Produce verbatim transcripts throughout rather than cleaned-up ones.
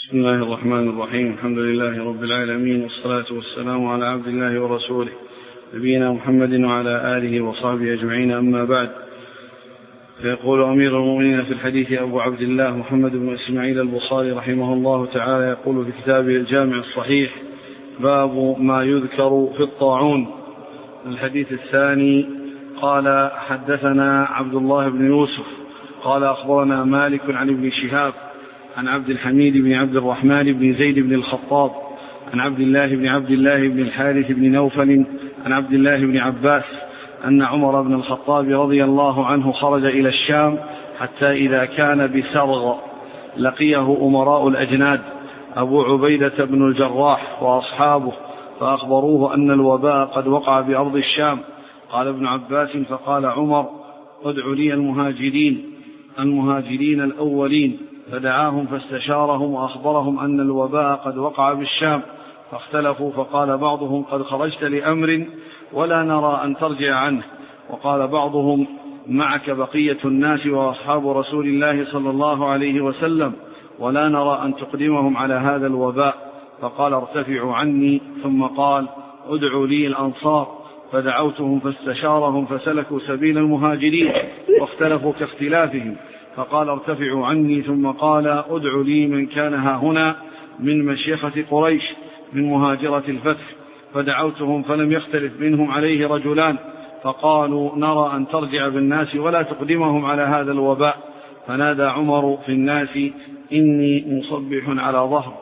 بسم الله الرحمن الرحيم. الحمد لله رب العالمين، والصلاة والسلام على عبد الله ورسوله نبينا محمد وعلى آله وصحبه أجمعين، أما بعد. فيقول أمير المؤمنين في الحديث أبو عبد الله محمد بن إسماعيل البخاري رحمه الله تعالى، يقول في كتابه الجامع الصحيح: باب ما يذكر في الطاعون. الحديث الثاني: قال حدثنا عبد الله بن يوسف قال أخبرنا مالك عن ابن شهاب عن عبد الحميد بن عبد الرحمن بن زيد بن الخطاب عن عبد الله بن عبد الله بن الحارث بن نوفل عن عبد الله بن عباس أن عمر بن الخطاب رضي الله عنه خرج إلى الشام حتى إذا كان بسرغ لقيه أمراء الأجناد أبو عبيدة بن الجراح وأصحابه، فأخبروه أن الوباء قد وقع بأرض الشام. قال ابن عباس: فقال عمر: ادع لي المهاجرين المهاجرين الأولين، فدعاهم فاستشارهم وأخبرهم أن الوباء قد وقع بالشام، فاختلفوا، فقال بعضهم: قد خرجت لأمر ولا نرى أن ترجع عنه، وقال بعضهم: معك بقية الناس وأصحاب رسول الله صلى الله عليه وسلم، ولا نرى أن تقدمهم على هذا الوباء، فقال: ارتفعوا عني. ثم قال: ادعوا لي الأنصار، فدعوتهم فاستشارهم فسلكوا سبيل المهاجرين واختلفوا كاختلافهم، فقال: ارتفعوا عني. ثم قال: ادعوا لي من كان ها هنا من مشيخة قريش من مهاجرة الفتح، فدعوتهم فلم يختلف منهم عليه رجلان، فقالوا: نرى أن ترجع بالناس ولا تقدمهم على هذا الوباء. فنادى عمر في الناس: إني مصبح على ظهر،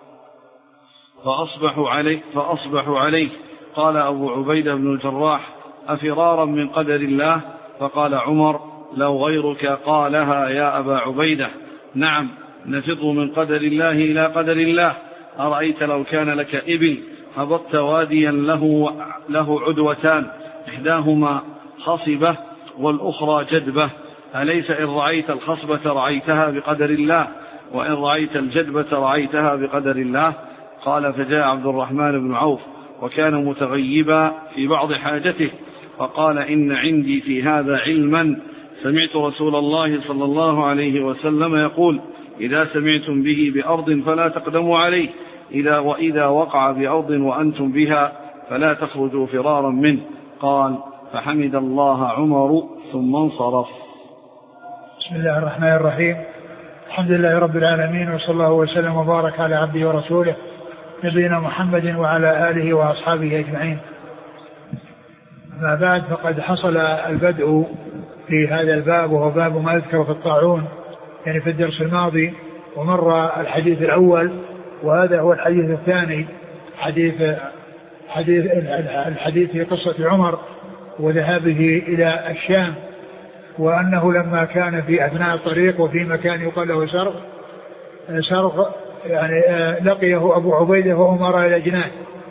فأصبحوا عليه, فأصبحوا عليه. قال أبو عبيدة بن الجراح: أفرارا من قدر الله؟ فقال عمر: لو غيرك قالها يا أبا عبيدة. نعم، نفض من قدر الله إلى قدر الله. أرأيت لو كان لك إبل هبطت واديا له, له عدوتان، إحداهما خصبة والأخرى جدبة، أليس إن رعيت الخصبة رعيتها بقدر الله، وإن رعيت الجدبة رعيتها بقدر الله؟ قال: فجاء عبد الرحمن بن عوف وكان متغيبا في بعض حاجته، فقال: إن عندي في هذا علما سمعت رسول الله صلى الله عليه وسلم يقول: إذا سمعتم به بأرض فلا تقدموا عليه، إذا وإذا وقع بأرض وأنتم بها فلا تخرجوا فرارا منه. قال: فحمد الله عمر ثم انصرف. بسم الله الرحمن الرحيم. الحمد لله رب العالمين، وصلى الله وسلم وبارك على عبده ورسوله نبينا محمد وعلى آله وأصحابه أجمعين. ما بعد، فقد حصل البدء في هذا الباب، وهو باب ما يذكر في الطاعون، يعني في الدرس الماضي، ومر الحديث الأول، وهذا هو الحديث الثاني، حديث حديث الحديث في قصة عمر وذهابه إلى الشام، وأنه لما كان في أثناء الطريق وفي مكان يقال له سرغ سرغ يعني لقيه أبو عبيدة وأمراء الأجناد،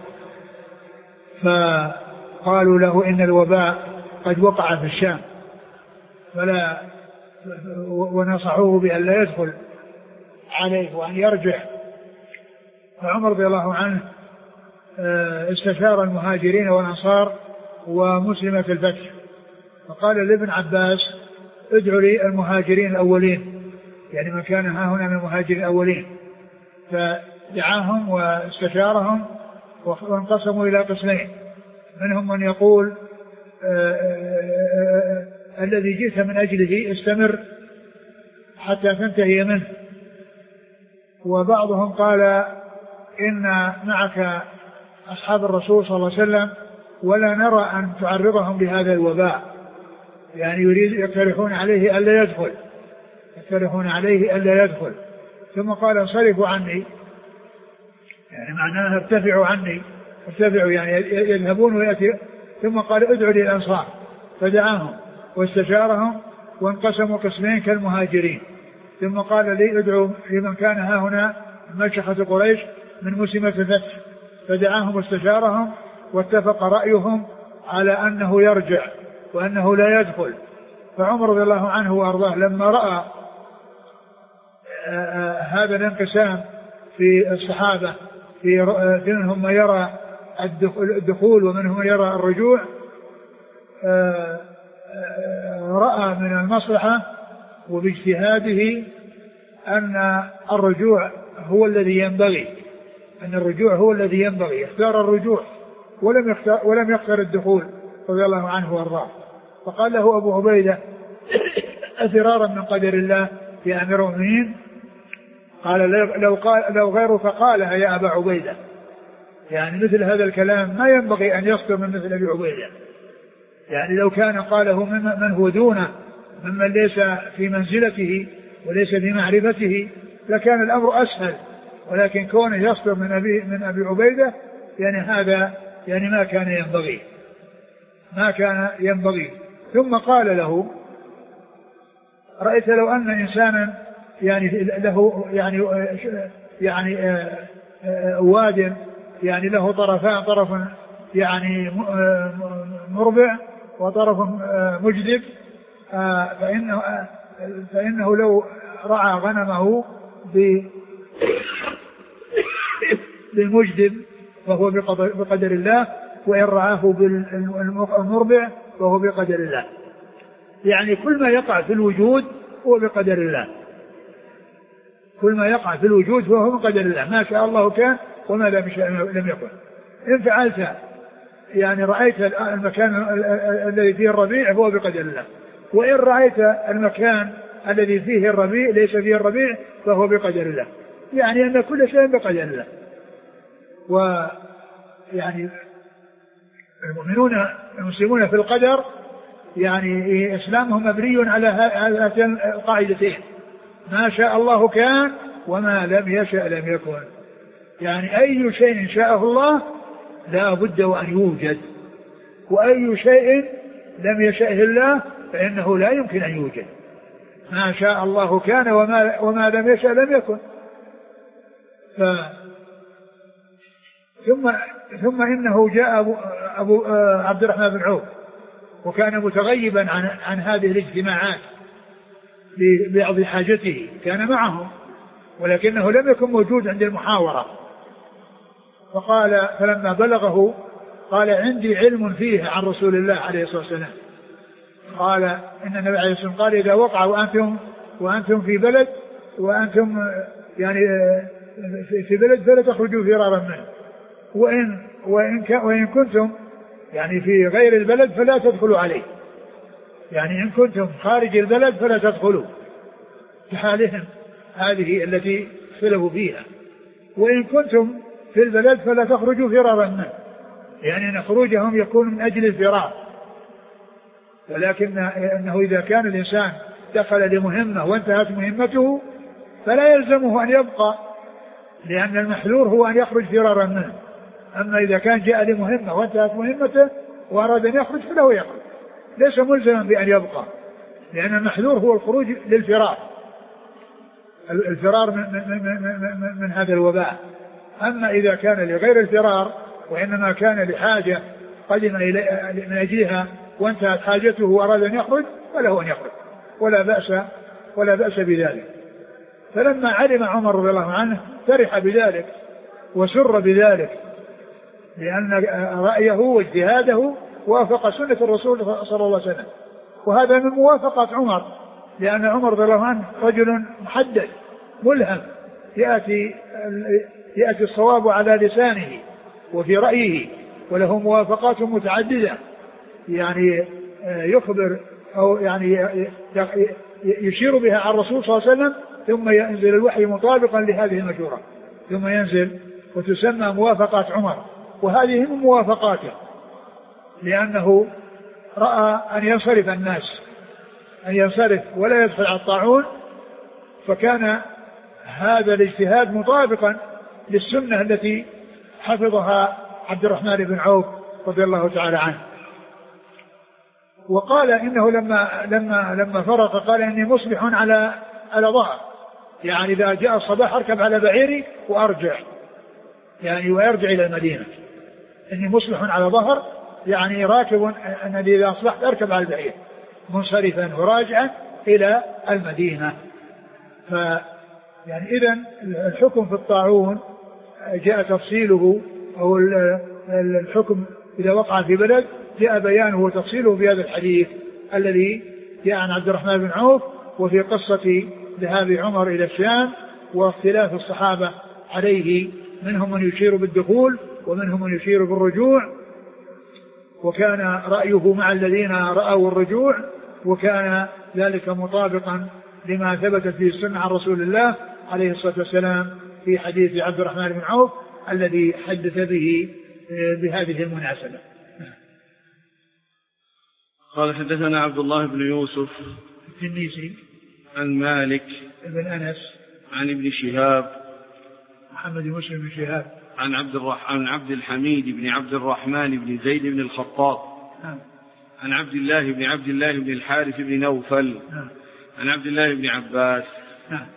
فقالوا له إن الوباء قد وقع في الشام، فلا ونصحوه بأن لا يدخل عليه وأن يرجع. فعمر رضي الله عنه استشار المهاجرين والأنصار ومسلمة الفتح، فقال لابن عباس: ادعوا لي المهاجرين الأولين، يعني من كان ها هنا من المهاجرين الأولين. فدعاهم واستشارهم وانقسموا إلى قسمين، منهم من يقول آآ آآ الذي جئت من أجله استمر حتى تنتهي منه، وبعضهم قال: إن معك أصحاب الرسول صلى الله عليه وسلم ولا نرى أن تعرضهم لهذا الوباء، يعني يريد يقترحون عليه ألا يدخل يقترحون عليه ألا يدخل ثم قال: انصرفوا عني، يعني معناها ارتفعوا عني، ارتفعوا يعني يذهبون ويأتي. ثم قال: ادعوا لي الأنصار، فدعاهم واستشارهم وانقسموا قسمين كالمهاجرين. ثم قال: لي ادعوا لمن كان ها هنا من مشيخة قريش من مسلمة الفتح، فدعاهم واستشارهم واتفق رأيهم على أنه يرجع وأنه لا يدخل. فعمر رضي الله عنه وأرضاه لما رأى هذا الانقسام في الصحابة، في منهم من يرى الدخول ومنهم من يرى الرجوع، رأى من المصلحة وباجتهاده أن الرجوع هو الذي ينبغي، أن الرجوع هو الذي ينبغي، اختار الرجوع ولم يختار, ولم يختار الدخول رضي الله عنه وارضاه. فقال له أبو عبيدة أفرارا من قدر الله يا أمير المؤمنين؟ قال لو, قال لو غيره فقالها يا أبا عبيدة، يعني مثل هذا الكلام ما ينبغي أن يصدر من مثل أبي عبيدة، يعني لو كان قاله من هو دونه ممن ليس في منزلته وليس في معرفته لكان الأمر أسهل، ولكن كونه يصدر من أبي, من أبي عبيدة يعني هذا يعني ما كان ينبغي ما كان ينبغي. ثم قال له رأيت لو أن إنسانا يعني له يعني يعني واد يعني له طرفان، طرف يعني مربع وطرف مجدب، فإنه, فإنه لو رعى غنمه بالمجدب فهو بقدر الله، وإن رعاه بالمربع فهو بقدر الله. يعني كل ما يقع في الوجود هو بقدر الله، كل ما يقع في الوجود فهو بقدر الله، ما شاء الله كان وما لم يكن. إن فعلت يعني رأيت المكان الذي فيه الربيع فهو بقدر الله، وإن رأيت المكان الذي فيه الربيع ليس فيه الربيع فهو بقدر الله، يعني أن كل شيء بقدر الله. ويعني المؤمنون المسلمون في القدر يعني إسلامهم مبني على هاتين القاعدتين، ما شاء الله كان وما لم يشأ لم يكن. يعني أي شيء شاءه الله لا بد وأن يوجد، وأي شيء لم يشأه الله فإنه لا يمكن أن يوجد. ما شاء الله كان وما, وما لم يشأ لم يكن. ف... ثم ثم إنه جاء أبو, أبو عبد الرحمن بن عوف وكان متغيبا عن, عن هذه الاجتماعات لبعض حاجته، كان معهم ولكنه لم يكن موجود عند المحاورة. فقال فلما بلغه قال عندي علم فيه عن رسول الله عليه الصلاة والسلام. قال إن النبي عليه الصلاة والسلام قال إذا وقع وأنتم, وأنتم في بلد وأنتم يعني في بلد فلا تخرجوا فرارا منه، وإن, وإن, وإن كنتم يعني في غير البلد فلا تدخلوا عليه، يعني إن كنتم خارج البلد فلا تدخلوا في حالهم هذه التي اختلفوا فيها، وإن كنتم في البلد فلا تخرجوا فرارا منه، يعني أن خروجهم يكون من أجل الفرار. ولكن أنه إذا كان الإنسان دخل لمهمة وانتهت مهمته فلا يلزمه أن يبقى، لأن المحذور هو أن يخرج فرارا منه. أما إذا كان جاء لمهمة وانتهت مهمته وأراد أن يخرج فله يخرج، ليس ملزما بأن يبقى، لأن المحذور هو الخروج للفرار، الفرار من, من, من, من, من هذا الوباء. أما إذا كان لغير الفرار وإنما كان لحاجة قدم من أجلها وانتهت حاجته وأراد أن يخرج فله أن يخرج ولا بأس ولا بأس بذلك. فلما علم عمر رضي الله عنه فرح بذلك وسر بذلك، لأن رأيه واجتهاده وافق سنة الرسول صلى الله عليه وسلم، وهذا من موافقة عمر، لأن عمر رضي الله عنه رجل محدد ملهم، يأتي يأتي الصواب على لسانه وفي رأيه، وله موافقات متعددة، يعني يخبر أو يعني يشير بها على الرسول صلى الله عليه وسلم، ثم ينزل الوحي مطابقا لهذه المشورة، ثم ينزل وتسمى موافقات عمر، وهذه من موافقاته، لأنه رأى أن ينصرف الناس، أن ينصرف ولا يدخل على الطاعون، فكان هذا الاجتهاد مطابقا للسنة التي حفظها عبد الرحمن بن عوف رضي الله تعالى عنه. وقال إنه لما لما لما فرق قال إني مصبح على على ظهر، يعني إذا جاء الصباح أركب على بعيري وأرجع، يعني ويرجع إلى المدينة. إني مصبح على ظهر يعني راكب، أن إذا أصبحت أركب على البعير منصرفا وراجعا إلى المدينة. ف يعني إذن الحكم في الطاعون جاء تفصيله، أو الحكم إذا وقع في بلد جاء بيانه وتفصيله في هذا الحديث الذي جاء عن عبد الرحمن بن عوف، وفي قصة ذهاب عمر إلى الشام واختلاف الصحابة عليه، منهم من يشير بالدخول ومنهم من يشير بالرجوع، وكان رأيه مع الذين رأوا الرجوع، وكان ذلك مطابقا لما ثبت في السنة عن رسول الله عليه الصلاة والسلام في حديث عبد الرحمن بن عوف الذي حدث به بهذه المناسبة. قال حدثنا عبد الله بن يوسف التنيسي عن مالك بن أنس عن ابن شهاب محمد بن مسلم بن شهاب عن عبد الرحمن عن عبد الحميد بن عبد الرحمن بن زيد بن الخطاب نعم. عن عبد الله بن عبد الله بن الحارث بن نوفل نعم. عن عبد الله بن عباس نعم.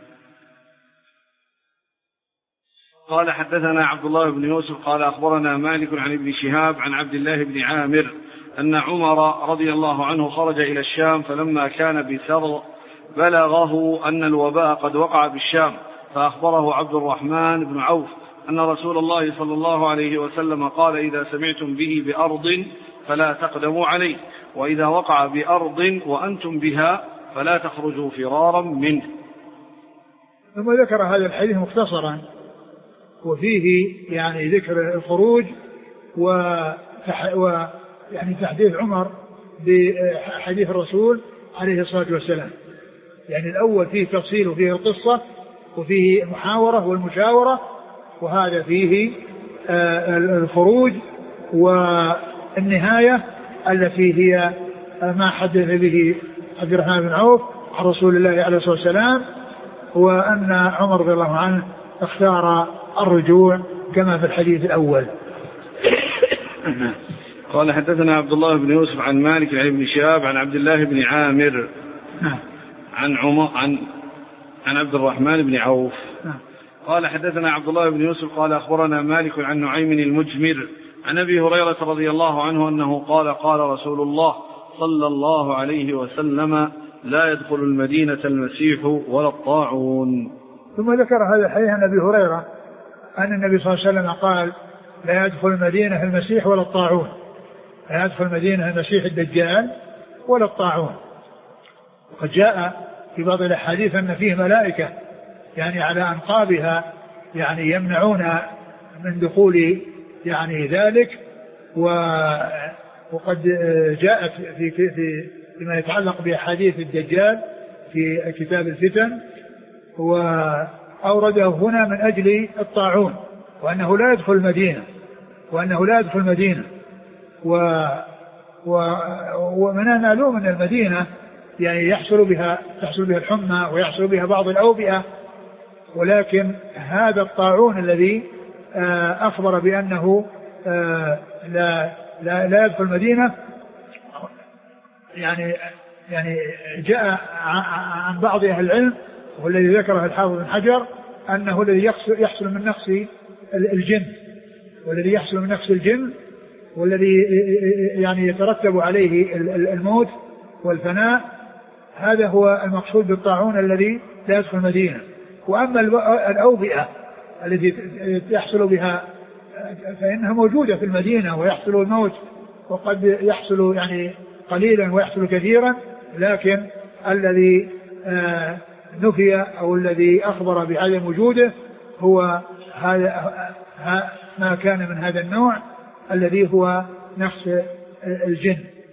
قال حدثنا عبد الله بن يوسف قال أخبرنا مالك عن ابن شهاب عن عبد الله بن عامر أن عمر رضي الله عنه خرج إلى الشام، فلما كان بثر بلغه أن الوباء قد وقع بالشام، فأخبره عبد الرحمن بن عوف أن رسول الله صلى الله عليه وسلم قال: إذا سمعتم به بأرض فلا تقدموا عليه، وإذا وقع بأرض وأنتم بها فلا تخرجوا فرارا منه. ثم ذكر هذا الحديث مختصرا، وفيه يعني ذكر الخروج وتح... و يعني تحديث عمر بحديث الرسول عليه الصلاة والسلام. يعني الأول فيه تفصيل وفيه القصة وفيه المحاورة والمشاورة، وهذا فيه آه الخروج والنهاية التي هي ما حدث به عبد الرحمن بن عوف عن رسول الله عليه الصلاة والسلام، وأن عمر رضي الله عنه اختار الرجوع كما في الحديث الأول. قال حدثنا عبد الله بن يوسف عن مالك عن ابن شهاب عن عبد الله بن عامر عن عمر عن عن عبد الرحمن بن عوف قال حدثنا عبد الله بن يوسف قال أخبرنا مالك عن نعيم المجمر عن أبي هريرة رضي الله عنه أنه قال: قال رسول الله صلى الله عليه وسلم: لا يدخل المدينة المسيح ولا الطاعون. ثم ذكر هذا الحديث عن أبي هريرة أن النبي صلى الله عليه وسلم قال: لا يدخل المدينة المسيح ولا الطاعون، لا يدخل المدينة المسيح الدجال ولا الطاعون. وقد جاء في بعض الأحاديث أن فيه ملائكة يعني على أنقابها يعني يمنعون من دخول يعني ذلك، وقد جاءت في في فيما يتعلق بأحاديث الدجال في كتاب الفتن، وأورده هنا من أجل الطاعون، وأنه لا يدخل المدينة وأنه لا يدخل المدينة و ومن معلوم أن المدينة يعني يحصل بها تحصل بها الحمى ويحصل بها بعض الأوبئة، ولكن هذا الطاعون الذي أخبر بأنه لا لا لا يدخل المدينة يعني يعني جاء عن بعض أهل العلم، والذي ذكره الحافظ بن حجر أنه الذي يحصل من نقص الجن والذي يحصل من نقص الجن والذي يعني يترتب عليه الموت والفناء، هذا هو المقصود بالطاعون الذي لا يدخل المدينة. وأما الأوبئة التي يحصل بها فإنها موجودة في المدينة ويحصل الموت، وقد يحصل يعني قليلا ويحصل كثيرا، لكن الذي نفي أو الذي أخبر بعدم وجوده هو هذا ما كان من هذا النوع الذي هو نقص الجن.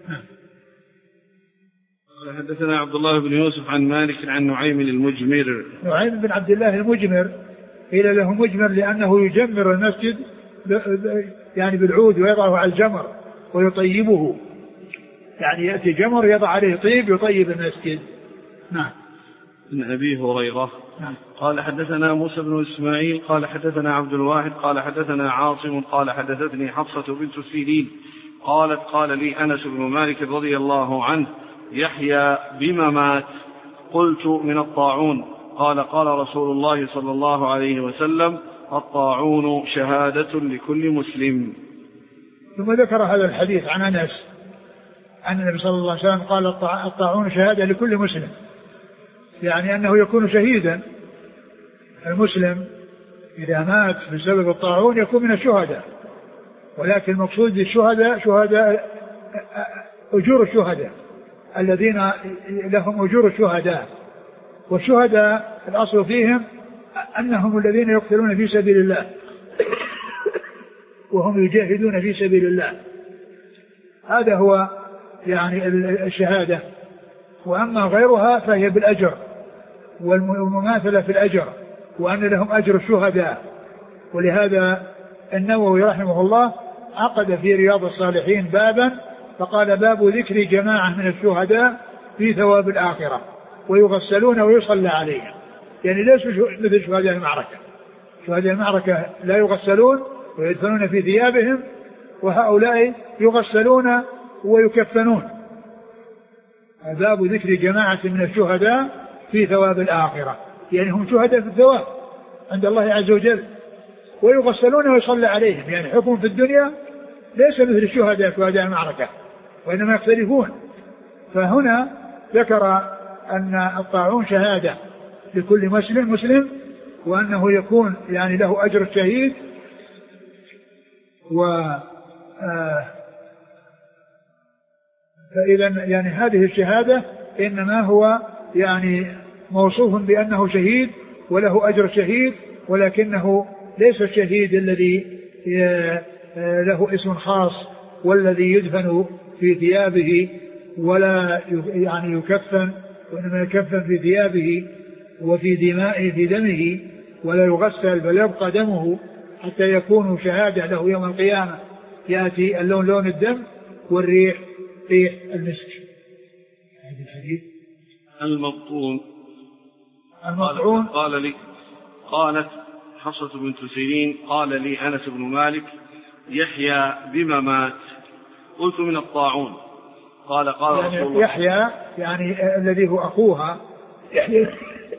حدثنا عبد الله بن يوسف عن مالك عن نعيم المجمر. نعيم بن عبد الله المجمر قيل له مجمر لأنه يجمر المسجد يعني بالعود ويضعه على الجمر ويطيبه، يعني يأتي جمر يضع عليه طيب يطيب المسجد. نعم. من أبي هريرة نعم. قال حدثنا موسى بن إسماعيل قال حدثنا عبد الواحد قال حدثنا عاصم قال حدثتني حفصة بنت سيرين قالت: قال لي أنس بن مالك رضي الله عنه: يحيى بما مات؟ قلت: من الطاعون. قال: قال رسول الله صلى الله عليه وسلم: الطاعون شهادة لكل مسلم. ثم ذكر هذا الحديث عن أنس أن النبي صلى الله عليه وسلم قال: الطاعون شهادة لكل مسلم، يعني أنه يكون شهيدا. المسلم إذا مات بسبب الطاعون يكون من الشهداء، ولكن المقصود بالشهداء شهداء أجور الشهداء الذين لهم أجور الشهداء، والشهداء الأصل فيهم أنهم الذين يقتلون في سبيل الله وهم يجاهدون في سبيل الله. هذا هو يعني الشهادة. وأما غيرها فهي بالأجر والمماثلة في الأجر، وأن لهم أجر الشهداء. ولهذا النووي رحمه الله عقد في رياض الصالحين بابا فقال: باب ذكر جماعة من الشهداء في ثواب الآخرة ويغسلون ويصلى عليهم. يعني ليسوا مثل شهداء المعركة. شهداء المعركة لا يغسلون ويدفنون في ثيابهم، وهؤلاء يغسلون ويكفنون. باب ذكر جماعة من الشهداء في ثواب الآخرة، يعني هم شهداء في الثواب عند الله عز وجل، ويغسلون ويصلى عليهم. يعني حكم في الدنيا ليس مثل الشهداء شهداء المعركة، وإنما يختلفون. فهنا ذكر أن الطاعون شهادة لكل مسلم مسلم، وأنه يكون يعني له أجر الشهيد. و فإذا يعني هذه الشهادة إنما هو يعني موصوف بأنه شهيد وله أجر شهيد، ولكنه ليس الشهيد الذي له اسم خاص والذي يدفن في ثيابه ولا يعني يكفن، وإنما يكفن في ثيابه وفي دمائه في دمه ولا يغسل بل يبقى دمه حتى يكون شهادة له يوم القيامة. يأتي اللون لون الدم والريح ريح المسك. هذا الحديث. المبطون المبطون قال لي قالت حفصة بنت سيرين قال لي أنس بن مالك: يحيى بما مات؟ قلت: من الطاعون. قال قال يعني رسول الله يحيى يعني الذي هو أخوها يحيى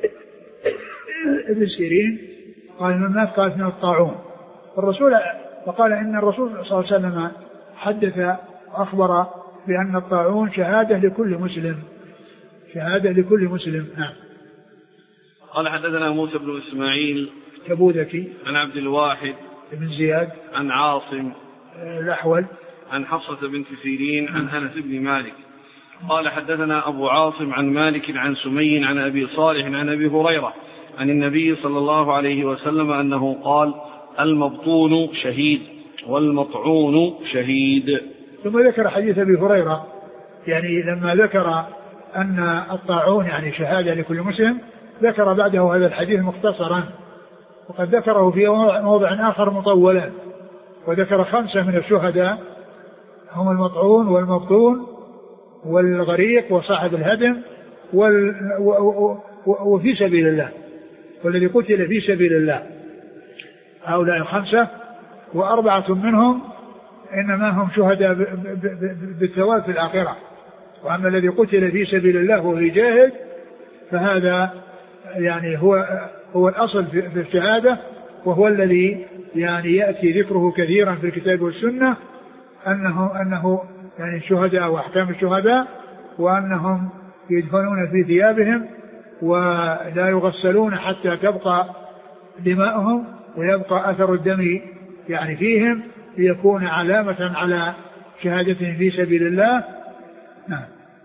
ابن سيرين قال من مات؟ قالت من الطاعون. الرسول فقال إن الرسول صلى الله عليه وسلم حدث وأخبر بأن الطاعون شهادة لكل مسلم، شهادة لكل مسلم. نعم. قال حدثنا موسى بن إسماعيل تبوذكي عن عبد الواحد بن زياد عن عاصم الأحول عن حفصة بنت سيرين عن أنس بن مالك قال حدثنا أبو عاصم عن مالك عن سمي عن أبي صالح عن أبي هريرة عن النبي صلى الله عليه وسلم أنه قال: المبطون شهيد والمطعون شهيد. ثم ذكر حديث أبي هريرة، يعني لما ذكر أن الطاعون يعني شهادة لكل مسلم ذكر بعده هذا الحديث مختصرا، وقد ذكره في موضع آخر مطولا، وذكر خمسة من الشهداء هم المطعون والمبطون والغريق وصاحب الهدم وال... و... و... و... وفي سبيل الله، والذي قتل في سبيل الله. هؤلاء الخمسة، وأربعة منهم إنما هم شهداء ب... ب... ب... بالثواب في الآخرة. وأما الذي قتل في سبيل الله وهو يجاهد فهذا يعني هو هو الأصل في الشهادة، وهو الذي يعني يأتي ذكره كثيرا في الكتاب والسنة، أنه أنه يعني الشهداء وأحكام الشهداء، وأنهم يدفنون في ثيابهم ولا يغسلون حتى تبقى دماؤهم ويبقى أثر الدم يعني فيهم، ليكون علامة على شهادتهم في سبيل الله. نعم.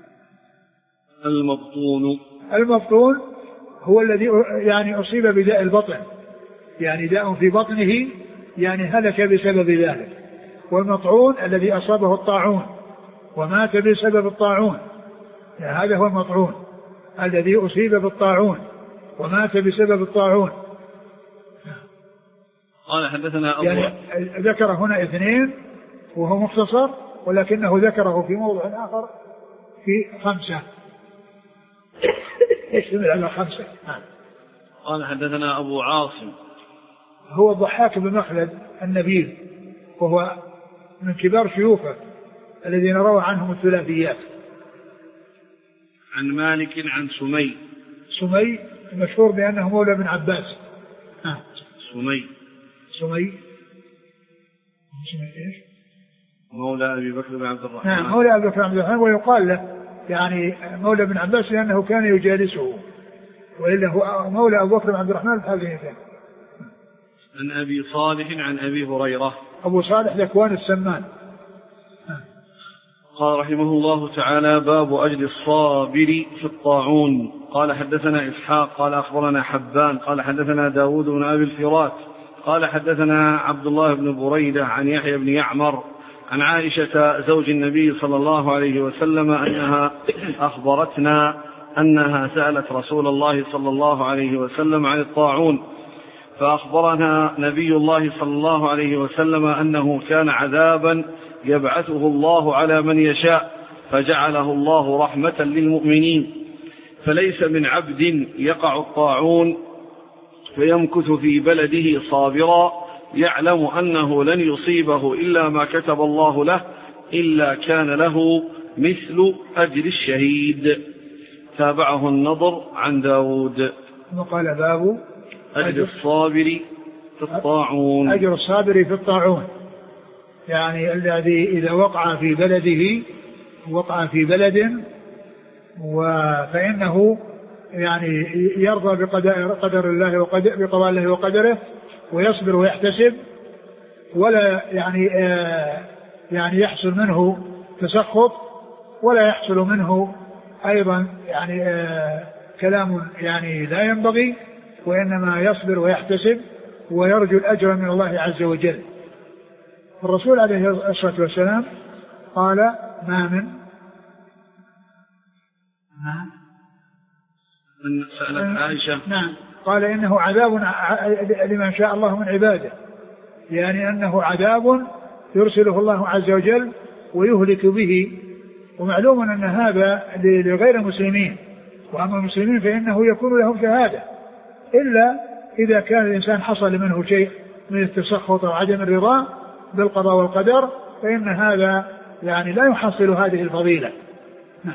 المبطون المبطون هو الذي يعني أصيب بداء البطن، يعني داء في بطنه يعني هلك بسبب ذلك. والمطعون الذي أصابه الطاعون ومات بسبب الطاعون، يعني هذا هو المطعون الذي أصيب بالطاعون ومات بسبب الطاعون. قال حدثنا أبو يعني ذكر هنا اثنين وهو مختصر، ولكنه ذكره في موضع آخر في خمسة يشتمل على خمسة. قال حدثنا أبو عاصم هو الضحاك بن مخلد النبيل، وهو من كبار شيوخه الذين روى عنهم الثلاثيات. عن مالك عن سمي سمي المشهور بأنه مولى بن عباس. آه. سمي سمي سمي إيش؟ مولى أبي بكر بن عبد الرحمن. نعم مولى أبي بكر بن عبد الرحمن، ويقال له يعني مولى بن عباس لأنه كان يجالسه، وإلا هو مولى أبو بكر بن عبد الرحمن الحاذقي. عن أبي صالح عن أبي هريرة. أبو صالح ذكوان السمان. قال رحمه الله تعالى: باب أجل الصابر في الطاعون. قال حدثنا إسحاق قال أخبرنا حبان قال حدثنا داود بن أبي الفرات قال حدثنا عبد الله بن بريدة عن يحيى بن يعمر عن عائشة زوج النبي صلى الله عليه وسلم أنها أخبرتنا أنها سألت رسول الله صلى الله عليه وسلم عن الطاعون، فأخبرنا نبي الله صلى الله عليه وسلم أنه كان عذابا يبعثه الله على من يشاء فجعله الله رحمة للمؤمنين، فليس من عبد يقع الطاعون فيمكث في بلده صابرا يعلم أنه لن يصيبه إلا ما كتب الله له إلا كان له مثل أجر الشهيد. تابعه النضر عن داود. وقال باب أجر الصابر في الطاعون. أجر الصابر في الطاعون يعني الذي إذا وقع في بلده وقع في بلد فإنه يعني يرضى بقدر قدر الله وقدر بقضاء الله وقدره ويصبر ويحتسب ولا يعني آه يعني يحصل منه تسخط ولا يحصل منه أيضا يعني آه كلام يعني لا ينبغي، وإنما يصبر ويحتسب ويرجو الأجر من الله عز وجل. الرسول عليه الصلاة والسلام قال ما من من سألت عائشة نعم قال إنه عذاب لمن شاء الله من عباده، يعني أنه عذاب يرسله الله عز وجل ويهلك به، ومعلوم أن هذا لغير المسلمين، وأما المسلمين فإنه يكون لهم شهادة إلا إذا كان الإنسان حصل منه شيء من التسخط وعدم الرضا بالقضاء والقدر فإن هذا يعني لا يحصل هذه الفضيلة. نعم.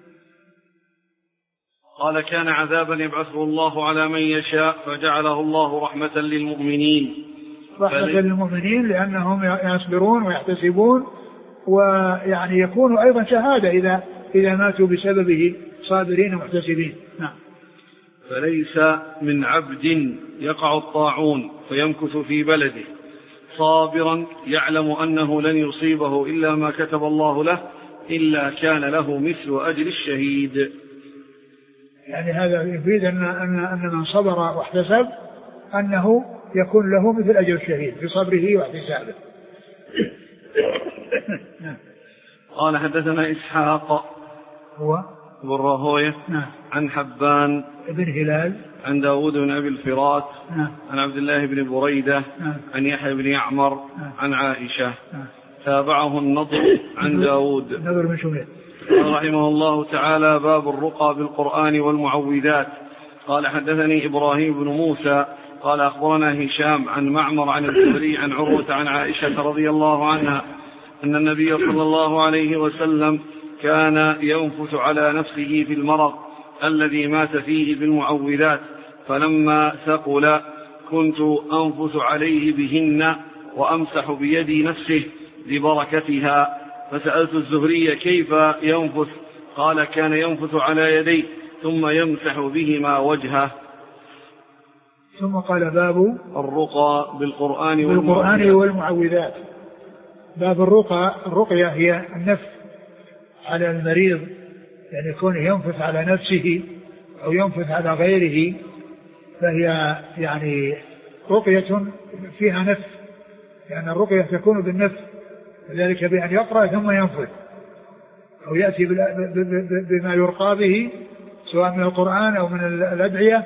قال كان عذابا يبعثه الله على من يشاء فجعله الله رحمة للمؤمنين. رحمة فل... للمؤمنين لأنهم يصبرون ويحتسبون، ويعني يكون أيضا شهادة إذا إذا ماتوا بسببه صابرين ومحتسبين. نعم. فليس من عبد يقع الطاعون فيمكث في بلده صابرا يعلم أنه لن يصيبه إلا ما كتب الله له إلا كان له مثل أجر الشهيد. يعني هذا يفيد أن, أن, أن من صبر واحتسب أنه يكون له مثل أجر الشهيد في صبره واحتسابه. قال حدثنا إسحاق هو ابن راهويه عن حبان ابن هلال عن داود بن أبي الفرات نعم. عن عبد الله بن بريدة نعم. عن يحيى بن يعمر نعم. عن عائشة نعم. تابعه النضر عن داود. النضر من شميل رحمه الله تعالى. باب الرقى بالقرآن والمعوذات. قال حدثني إبراهيم بن موسى قال أخبرنا هشام عن معمر عن الزهري عن عروة عن عائشة رضي الله عنها أن النبي صلى الله عليه وسلم كان ينفث على نفسه في المرض الذي مات فيه بالمعوذات، فلما ثقل كنت أنفث عليه بهن وأمسح بيدي نفسه لبركتها، فسألت الزهري كيف ينفث؟ قال كان ينفث على يديه ثم يمسح بهما وجهه. ثم قال باب الرقى بالقرآن, بالقرآن والمعوذات. باب الرقى، الرقية هي النفث على المريض، يعني يكون ينفث على نفسه أو ينفث على غيره، فهي يعني رقية فيها نفث، لأن يعني الرقية تكون بالنفث، ذلك بأن يقرأ ثم ينفث أو يأتي بما يرقى به سواء من القرآن أو من الأدعية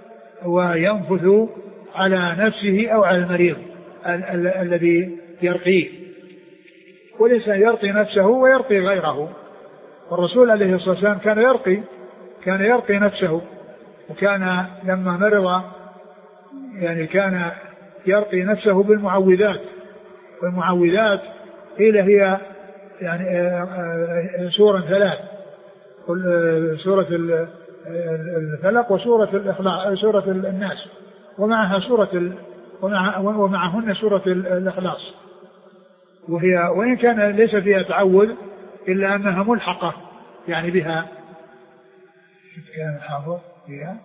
وينفث على نفسه أو على المريض ال- ال- الذي يرقيه. والإنسان يرقي نفسه ويرقي غيره، والرسول عليه الصلاة والسلام كان يرقي كان يرقي نفسه، وكان لما مرض يعني كان يرقي نفسه بالمعوذات. والمعوذات قيل هي يعني سورة ثلاث، سورة الفلق وسورة الإخلاص سورة الناس ومعها سورة ومعهن سورة الإخلاص، وهي وإن كان ليس فيها تعوذ إلا أنها ملحقة يعني بها. كان الحافظ فيها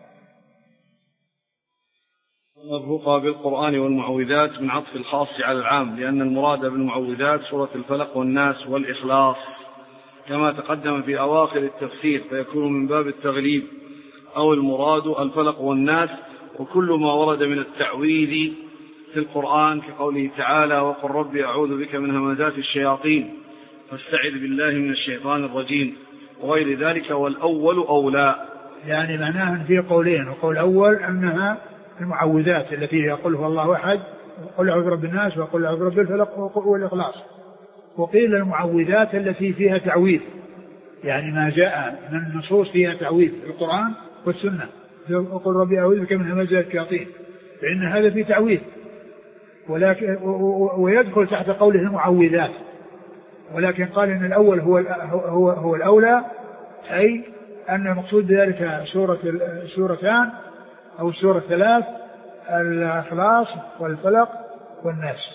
الرقى بالقرآن والمعوذات من عطف الخاص على العام، لأن المراد بالمعوذات سورة الفلق والناس والإخلاص كما تقدم في أواخر التفسير، فيكون من باب التغليب. أو المراد الفلق والناس وكل ما ورد من التعويذ في القرآن كقوله تعالى وقل ربي أعوذ بك من همزات الشياطين فاستعذ بالله من الشيطان الرجيم وغير ذلك. والأول أولى. يعني معناه في قولين، وقول أول أنها المعوذات التي يقول هو الله أحد وقل أعوذ برب الناس وقل أعوذ برب الفلق والإخلاص. وقيل المعوذات التي فيها تعويذ، يعني ما جاء من النصوص فيها تعويذ في القرآن والسنة، وقل ربي أعوذ بك من همزات الشياطين، فإن هذا فيه تعويذ، ولكن ويدخل تحت قوله المعوذات، ولكن قال إن الأول هو هو هو الأولى، أي أن المقصود بذلك سورة سورتان أو السورة الثلاث، الإخلاص والفلق والناس.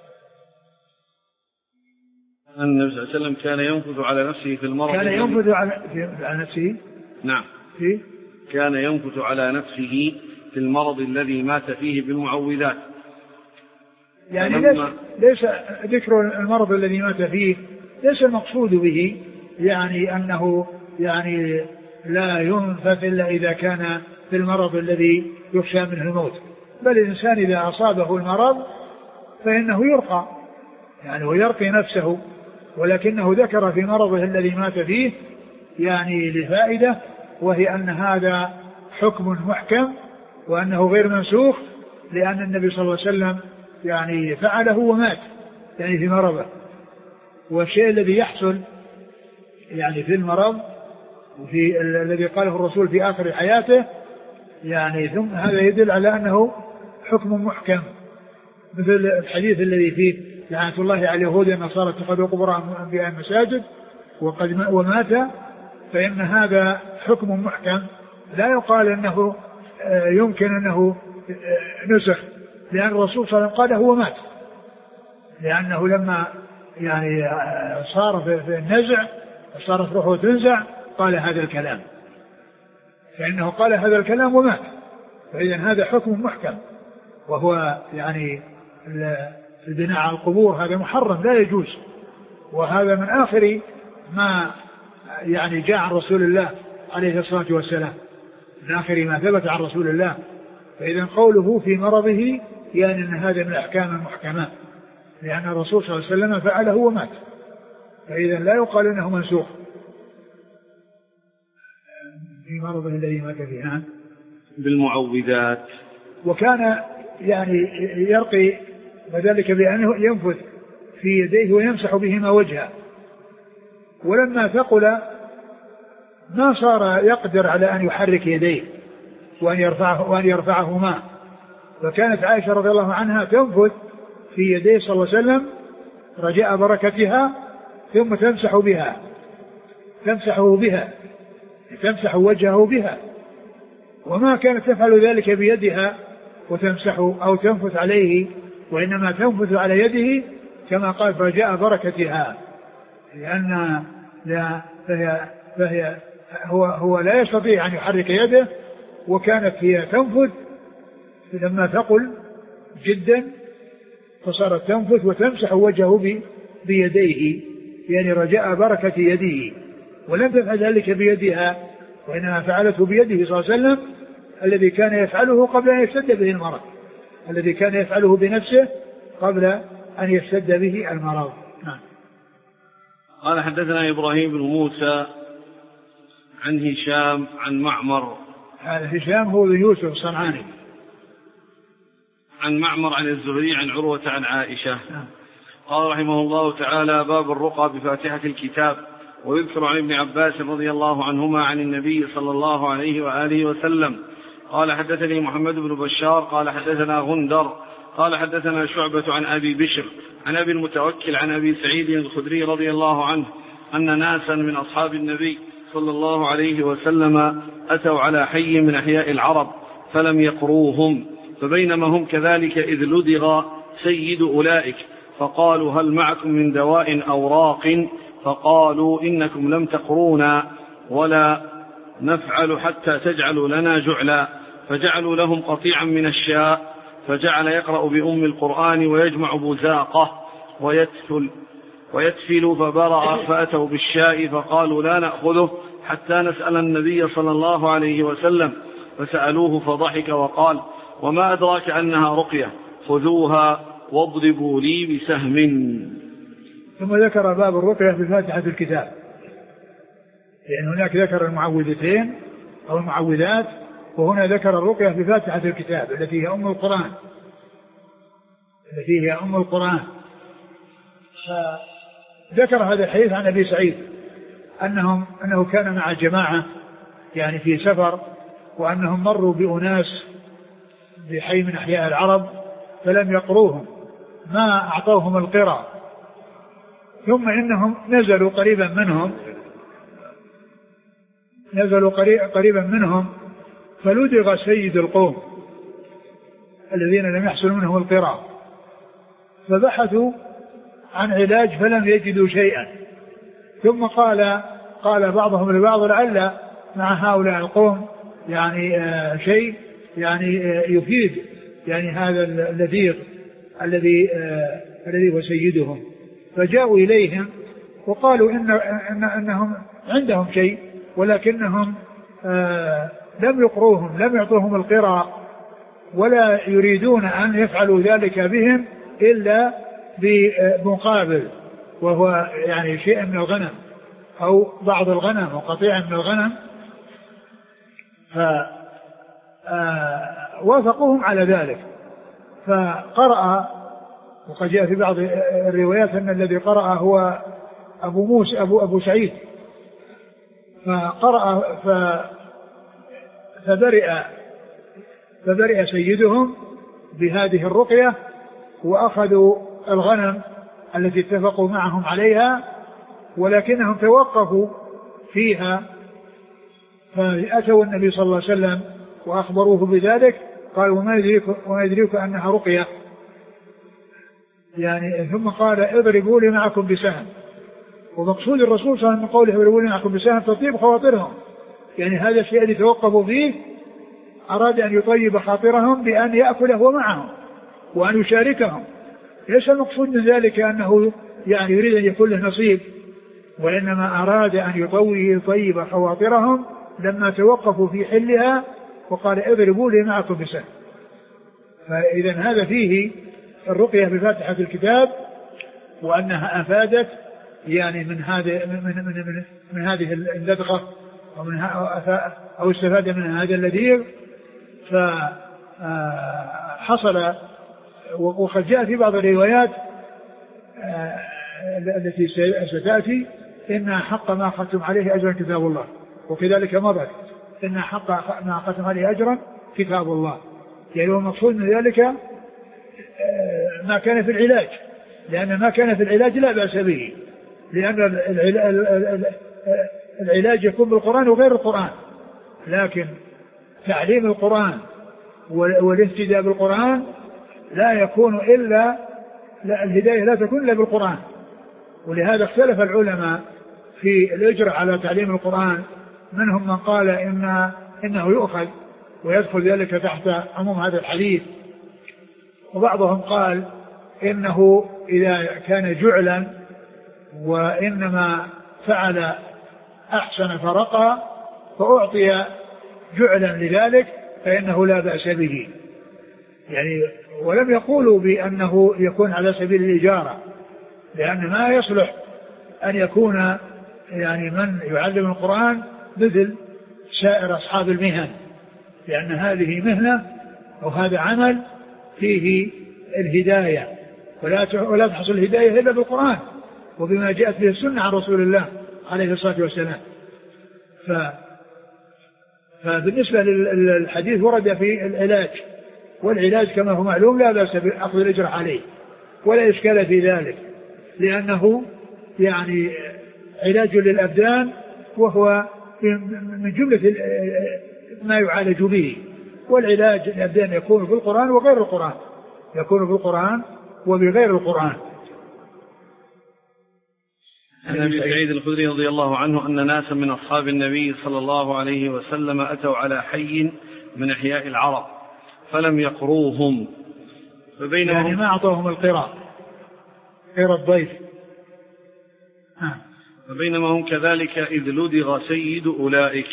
النبي صلى الله عليه وسلم كان ينفذ على نفسه في المرض كان ينفذ على, على نفسه نعم في كان ينفذ على نفسه في المرض الذي مات فيه بالمعوذات. يعني ليس, ليس ذكر المرض الذي مات فيه ليس المقصود به يعني أنه يعني لا ينفذ إلا إذا كان في المرض الذي يخشى منه الموت، بل الإنسان إذا أصابه المرض فإنه يرقى يعني ويرقي نفسه، ولكنه ذكر في مرضه الذي مات فيه يعني لفائدة، وهي أن هذا حكم محكم وأنه غير منسوخ، لأن النبي صلى الله عليه وسلم يعني فعله ومات يعني في مرضه. والشيء الذي يحصل يعني في المرض وفي الذي قاله الرسول في آخر حياته يعني ثم هذا يدل على أنه حكم محكم، مثل الحديث الذي فيه لعنة الله على اليهود والنصارى اتخذوا قبور أنبياء المساجد وقد ومات، فإن هذا حكم محكم لا يقال أنه يمكن أنه نسخ، لأن الرسول صلى الله عليه وسلم قاله ومات، لأنه لما يعني صار في النزع صارت روحه تنزع قال هذا الكلام، فإنه قال هذا الكلام ومات، فإذا هذا حكم محكم. وهو يعني البناء على القبور هذا محرم لا يجوز، وهذا من آخر ما يعني جاء عن رسول الله عليه الصلاة والسلام، من آخر ما ثبت عن رسول الله. فإذا قوله في مرضه يعني أن هذا من الأحكام المحكمة، لأن الرسول صلى الله عليه وسلم فعله ومات، فإذا لا يقال أنه منسوخ في مرضه الذي مات فيه بالمعوذات. وكان يعني يرقي وذلك بأنه ينفث في يديه ويمسح بهما وجهه، ولما ثقل ما صار يقدر على أن يحرك يديه وأن يرفعه وأن يرفعهما، فكانت عائشة رضي الله عنها تنفث في يديه صلى الله عليه وسلم رجاء بركتها ثم تمسح بها تمسحه بها تمسح وجهه بها، وما كانت تفعل ذلك بيدها وتمسحه أو تنفث عليه، وإنما تنفث على يده كما قال رجاء بركتها، لأن لا فهي فهي هو هو لا يستطيع أن يحرك يده، وكانت هي تنفث لما ثقل جدا فصارت تنفث وتمسح وجهه بيديه يعني رجاء بركة يده، ولم تفعل ذلك بيدها وإنما فعلته بيده صلى الله عليه وسلم الذي كان يفعله قبل أن يشتد به المرض الذي كان يفعله بنفسه قبل أن يشتد به المرض. نعم. قال حدثنا إبراهيم بن موسى عن هشام عن معمر. هذا هشام هو يوسف الصنعاني. عن معمر عن الزهري عن عروة عن عائشة. نعم. قال رحمه الله تعالى باب الرقى بفاتحة الكتاب. ويذكر عن ابن عباس رضي الله عنهما عن النبي صلى الله عليه وآله وسلم قال حدثني محمد بن بشار قال حدثنا غندر قال حدثنا شعبة عن أبي بشر عن أبي المتوكل عن أبي سعيد الخدري رضي الله عنه أن ناسا من أصحاب النبي صلى الله عليه وسلم أتوا على حي من أحياء العرب فلم يقروهم، فبينما هم كذلك إذ لدغ سيد أولئك فقالوا هل معكم من دواء أو راق؟ فقالوا إنكم لم تقرونا ولا نفعل حتى تجعلوا لنا جعلا، فجعلوا لهم قطيعا من الشاء، فجعل يقرأ بأم القرآن ويجمع بزاقه ويتفل, ويتفل فبرأ، فأتوا بالشاء فقالوا لا نأخذه حتى نسأل النبي صلى الله عليه وسلم، فسألوه فضحك وقال: وما أدراك أنها رقية؟ خذوها واضربوا لي بسهم. ثم ذكر باب الرقية بفاتحة الكتاب، لأن هناك ذكر المعوذتين أو المعوذات، وهنا ذكر الرقية بفاتحة الكتاب التي هي أم القرآن التي هي أم القرآن. ذكر هذا الحديث عن أبي سعيد أنهم أنه كان مع جماعة يعني في سفر، وأنهم مروا بأناس بحي من أحياء العرب فلم يقروهم، ما أعطوهم القرى، ثم إنهم نزلوا قريبا منهم نزلوا قريبا منهم فلدغ سيد القوم الذين لم يحصل منهم القرى، فبحثوا عن علاج فلم يجدوا شيئا، ثم قال قال بعضهم لبعض: لعل مع هؤلاء القوم يعني آه شيء يعني آه يفيد يعني هذا اللذيذ الذي آه الذي هو سيدهم. فجاءوا إليهم وقالوا إن إن إنهم عندهم شيء، ولكنهم آه لم يقروهم، لم يعطوهم القرى، ولا يريدون أن يفعلوا ذلك بهم إلا بمقابل، وهو يعني شيء من الغنم أو بعض الغنم أو قطيع من الغنم. فوافقوهم على ذلك، فقرأ، وقد جاء في بعض الروايات أن الذي قرأ هو أبو موسى أبو, أبو سعيد، فقرأ فبرئ فبرئ سيدهم بهذه الرقية، وأخذوا الغنم التي اتفقوا معهم عليها، ولكنهم توقفوا فيها، فأتوا النبي صلى الله عليه وسلم وأخبروه بذلك، قالوا: وما يدريك, وما يدريك أنها رقية؟ يعني ثم قال: اضربوا لي معكم بسهم. ومقصود الرسول صلى الله عليه وسلم من قوله اضربوا لي معكم بسهم تطيب خواطرهم، يعني هذا الشيء الذي توقفوا فيه أراد أن يطيب خاطرهم بأن يأكله معهم وأن يشاركهم. ليس المقصود من ذلك أنه يعني يريد أن يكون له نصيب، وإنما أراد أن يطيب خواطرهم لما توقفوا في حلها، وقال: اضربوا لي معكم بسهم. فإذا هذا فيه الرقية بفاتحة الكتاب، وأنها أفادت يعني من هذه من من من, من هذه اللدغة ومن أو استفاد من هذا اللذيذ. فحصل، وقد جاء في بعض الروايات التي ستأتي: إن حق ما أخذتم عليه أجرا كتاب الله، وكذلك مضت إن حق ما أخذتم عليه أجرا كتاب الله. يعني هو المقصود من ذلك ما كان في العلاج، لأن ما كان في العلاج لا بأس به، لأن العلاج يكون بالقرآن وغير القرآن، لكن تعليم القرآن والاهتداء بالقرآن لا يكون إلا لا الهداية لا تكون إلا بالقرآن. ولهذا اختلف العلماء في الإجر على تعليم القرآن، منهم من قال إن إنه يؤخذ ويدخل ذلك تحت عموم هذا الحديث، وبعضهم قال إنه إذا كان جعلا وإنما فعل أحسن فرقا فأعطي جعلا لذلك فإنه لا بأس به، يعني ولم يقولوا بأنه يكون على سبيل الإجارة، لأن ما يصلح أن يكون يعني من يعلم القرآن مثل سائر أصحاب المهن، لأن هذه مهنة أو هذا عمل فيه الهداية، ولا تحصل الهداية إلا بالقرآن وبما جاءت به السنة عن رسول الله عليه الصلاة والسلام. ف فبالنسبة للحديث ورد في العلاج، والعلاج كما هو معلوم لا بأس بأخذ الأجر عليه ولا إشكال في ذلك، لأنه يعني علاج للأبدان، وهو من جملة ما يعالج به. والعلاج للأبدان يكون بالقرآن وغير القرآن، يكون بالقرآن وبغير القرآن. عن أبي سعيد الخدري رضي الله عنه أن ناسا من أصحاب النبي صلى الله عليه وسلم أتوا على حي من أحياء العرب فلم يقروهم، فبينهم يعني ما أعطوهم القراء، قراء الضيف. فبينما هم كذلك إذ لدغ سيد أولئك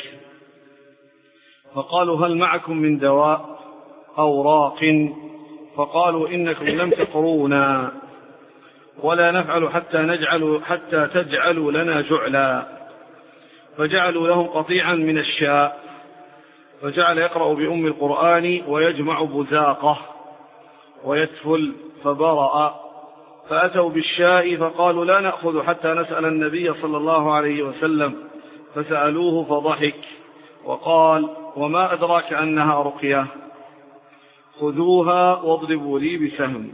فقالوا هل معكم من دواء أو راق؟ فقالوا إنكم لم تقرونا ولا نفعل حتى, نجعل حتى تجعلوا لنا جعلا. فجعلوا لهم قطيعا من الشاء فجعل يقرأ بأم القرآن ويجمع بزاقه ويتفل فبرأ. فأتوا بالشاء فقالوا لا نأخذ حتى نسأل النبي صلى الله عليه وسلم فسألوه فضحك وقال وما أدراك أنها رقية خذوها واضربوا لي بسهم.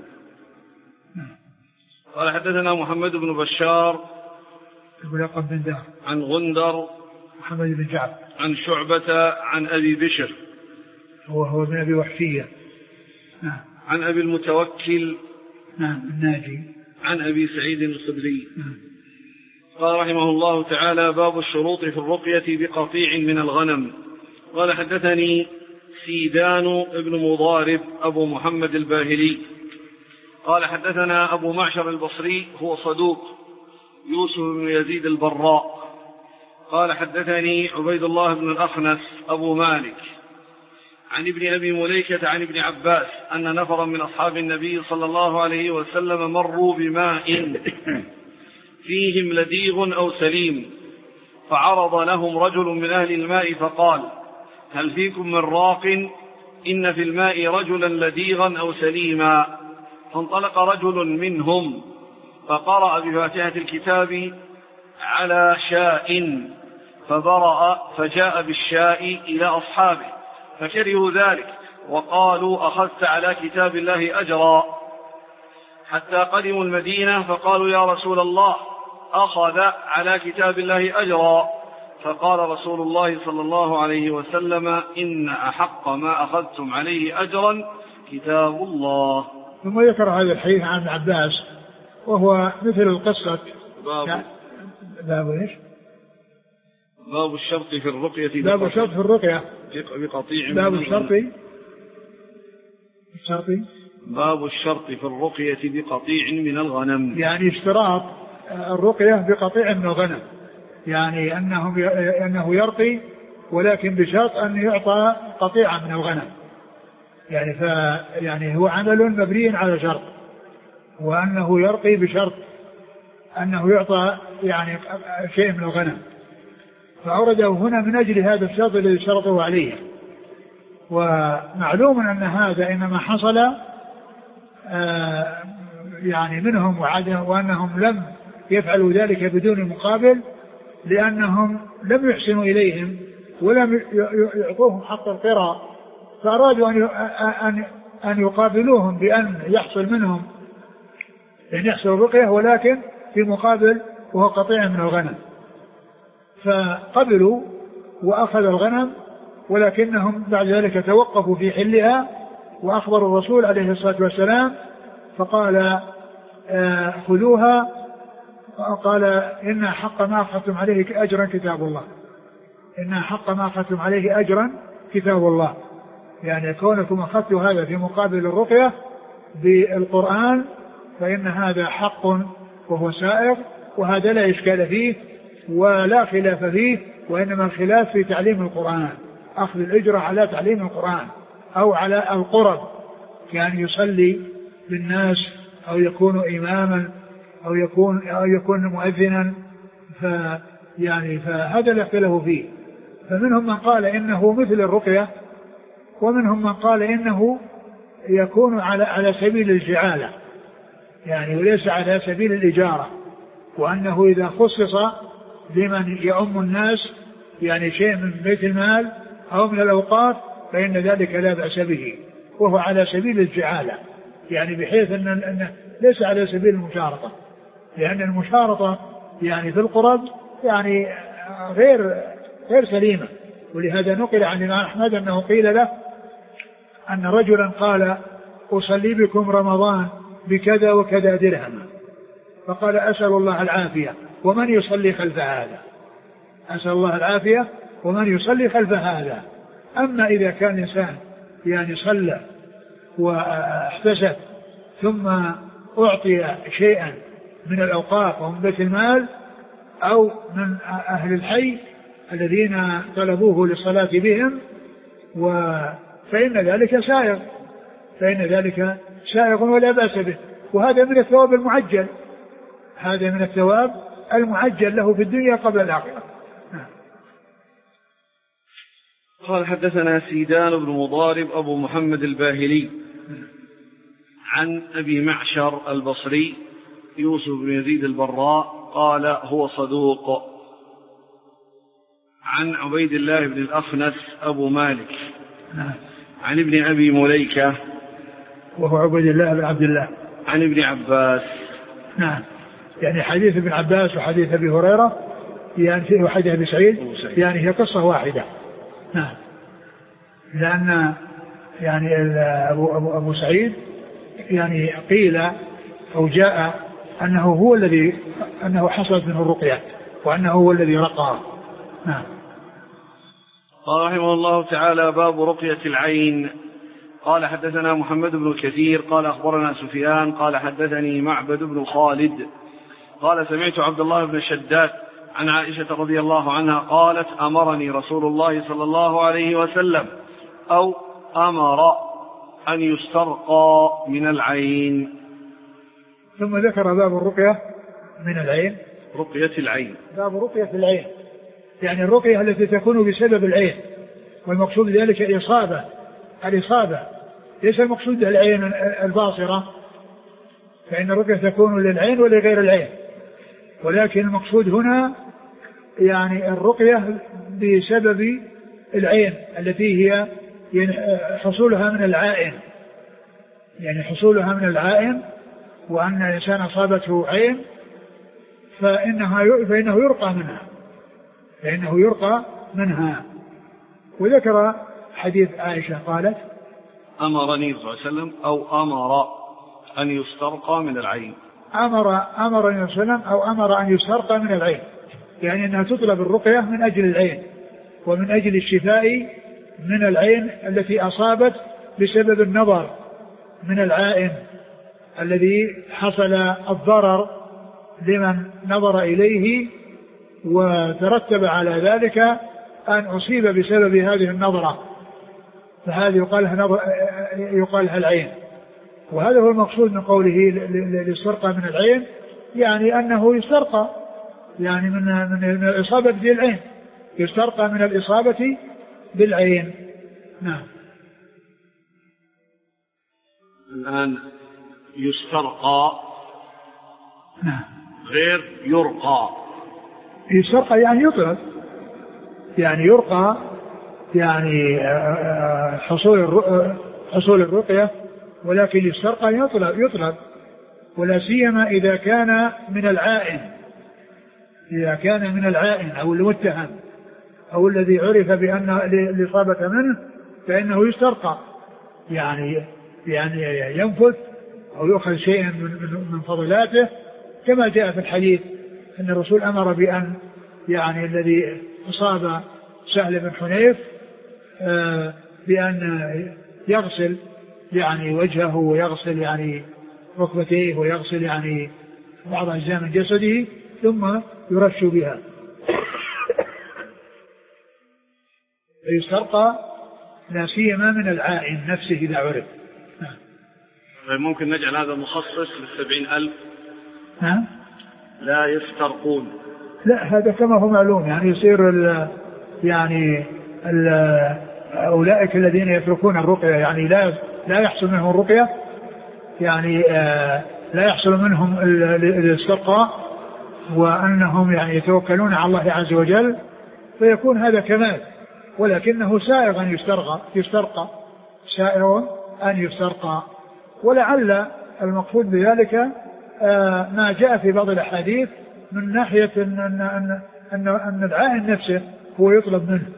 قال حدثنا محمد بن بشار عن غندر محمد بن جعفر عن شعبة عن أبي بشر هو هو من أبي وحشية نعم. عن أبي المتوكل نعم الناجي عن أبي سعيد الخدري نعم. قال رحمه الله تعالى باب الشروط في الرقية بقطيع من الغنم. قال حدثني سيدان ابن مضارب أبو محمد الباهلي قال حدثنا أبو معشر البصري هو صدوق يوسف بن يزيد البراء قال حدثني عبيد الله بن الأخنس أبو مالك عن ابن أبي مليكة عن ابن عباس أن نفرا من أصحاب النبي صلى الله عليه وسلم مروا بماء فيهم لديغ أو سليم فعرض لهم رجل من أهل الماء فقال هل فيكم من راق؟ إن في الماء رجلا لديغا أو سليما. فانطلق رجل منهم فقرأ بفاتحة الكتاب على شاء فبرأ فجاء بالشاء إلى أصحابه فكرهوا ذلك وقالوا أخذت على كتاب الله أجرا حتى قدموا المدينة فقالوا يا رسول الله أخذ على كتاب الله أجرا. فقال رسول الله صلى الله عليه وسلم إن أحق ما أخذتم عليه أجرا كتاب الله. ثم ذكر هذا الحديث عن ابن عباس وهو مثل القصة باب باب ايش؟ باب الشرط في الرقية باب الشرط في الرقية بقطيع باب الشرط الشرط باب الشرط في الرقية بقطيع من الغنم يعني اشتراط الرقية بقطيع من الغنم يعني أنه أنه يرقي ولكن بشرط أن يعطى قطيعة من الغنم يعني ف يعني هو عمل مبني على شرط وأنه يرقي بشرط أنه يعطى يعني شيء من الغنم فأورده هنا من أجل هذا الشرط الذي شرطه عليه. ومعلوم أن هذا إنما حصل يعني منهم وأنهم لم يفعلوا ذلك بدون مقابل لأنهم لم يحسنوا إليهم ولم يعطوهم حق القراء فأرادوا أن أن يقابلوهم بأن يحصل منهم أن يحصل الرقية ولكن في مقابل وهو قطيع من الغنم فقبلوا وأخذ الغنم ولكنهم بعد ذلك توقفوا في حلها وأخبروا الرسول عليه الصلاة والسلام فقال آه خذوها قال إن حق ما أخذتم عليه أجرا كتاب الله إن حق ما أخذتم عليه أجرا كتاب الله يعني كونكم أخذتوا هذا في مقابل الرقية بالقرآن فإن هذا حق وهو سائر وهذا لا إشكال فيه ولا خلاف فيه وإنما الخلاف في تعليم القرآن أخذ الأجرة على تعليم القرآن أو على القرب كان يصلي بالناس أو يكون إماما أو يكون أو يكون مؤذنا فيعني فهذا لا اختلف فيه. فمنهم من قال إنه مثل الرقية ومنهم من قال إنه يكون على على سبيل الجعالة يعني وليس على سبيل الإجارة وأنه إذا خصص لمن يعم الناس يعني شيء من بيت المال أو من الأوقاف فإن ذلك لا بأس به وهو على سبيل الجعالة يعني بحيث أن أنه ليس على سبيل المشارطة لأن المشارطة يعني في القرب يعني غير غير سليمة. ولهذا نقل عن الإمام أحمد أنه قيل له أن رجلا قال أصلي بكم رمضان بكذا وكذا درهما فقال أسأل الله العافية ومن يصلي خلف هذا أسأل الله العافية ومن يصلي خلف هذا. أما إذا كان إنسان يعني صلى واحتسب ثم أعطي شيئا من الأوقاف ومن بيت المال أو من أهل الحي الذين طلبوه للصلاة بهم، فإن ذلك سائغ فإن ذلك سائغ ولا بأس به، وهذا من الثواب المعجل هذا من الثواب المعجل له في الدنيا قبل الآخرة. قال حدثنا سيدان بن مضارب أبو محمد الباهلي عن أبي معشر البصري يوسف بن يزيد البراء قال هو صدوق. عن عبيد الله بن الأخنس أبو مالك عن ابن أبي مليكة وهو عبيد الله بن عبد الله عن ابن عباس. نعم، يعني حديث ابن عباس وحديث أبي هريرة يعني وحديث أبي سعيد يعني هي قصة واحدة. نعم، لأن يعني أبو, أبو, أبو سعيد يعني قيل أو جاء أنه هو الذي أنه حصلت منه الرقية وأنه هو الذي رقى. نعم. قال رحمه الله تعالى باب رقية العين. قال حدثنا محمد بن كثير قال أخبرنا سفيان قال حدثني معبد بن خالد قال سمعت عبد الله بن شداد عن عائشة رضي الله عنها قالت أمرني رسول الله صلى الله عليه وسلم أو أمر أن يسترقى من العين. ثم ذكر باب الرقية من العين. رقية العين باب رقية العين يعني الرقية التي تكون بسبب العين، والمقصود ذلك الإصابة الإصابة ليس المقصود العين الباصرة، فإن الرقية تكون للعين ولغير العين، ولكن المقصود هنا يعني الرقية بسبب العين التي هي حصولها من العائن، يعني حصولها من العائن، وأن الإنسان أصابته عين فإنها فإنه يرقى منها فإنه يرقى منها. وذكر حديث عائشة قالت أمرني صلى الله عليه وسلم أو أمر أن يسترقى من العين. أمر أمر النبي صلى الله عليه وسلم أو أمر أن يسترقى من العين، يعني أنها تطلب الرقية من أجل العين ومن أجل الشفاء من العين التي أصابت بسبب النظر من العائن الذي حصل الضرر لمن نظر إليه، وترتب على ذلك أن أصيب بسبب هذه النظرة، فهذه يقالها نظر يقالها العين. وهذا هو المقصود من قوله للسرقة من العين، يعني أنه يسترقى يعني من من الإصابة بالعين، يسترقى من الإصابة بالعين. نعم. الآن يسترقى نعم غير يرقى. يسترقى يعني يطلب، يعني يرقى يعني حصول حصول الرقية، ولكن يسترقى يطلب يطلب ولا سيما إذا كان من العائن إذا كان من العائن أو المتهم أو الذي عرف بأن الإصابة منه فإنه يسترقى، يعني يعني ينفث أو يؤخذ شيئا من من فضلاته، كما جاء في الحديث أن الرسول أمر بأن يعني الذي أصاب سهل بن حنيف آه بأن يغسل يعني وجهه ويغسل يعني ركبتيه ويغسل يعني بعض أجزاء من جسده ثم يرش بها. يسترقى لا سيما من العائن نفسه إذا عرف. ممكن نجعل هذا مخصص للسبعين ألف. ها؟ لا يسترقون. لا، هذا كما هو معلوم، يعني يصير ال يعني ال أولئك الذين يتركون الرقية يعني لا لا يحصل منهم الرقية، يعني آه لا يحصل منهم الاسترقاء، وأنهم يعني يتوكلون على الله عز وجل، فيكون هذا كمال، ولكنه سائغ أن يسترقى يسترقى سائغ أن يسترقى. ولعل المقصود بذلك آه ما جاء في بعض الأحاديث من ناحية أن, أن, أن, أن العائن نفسه هو يطلب منه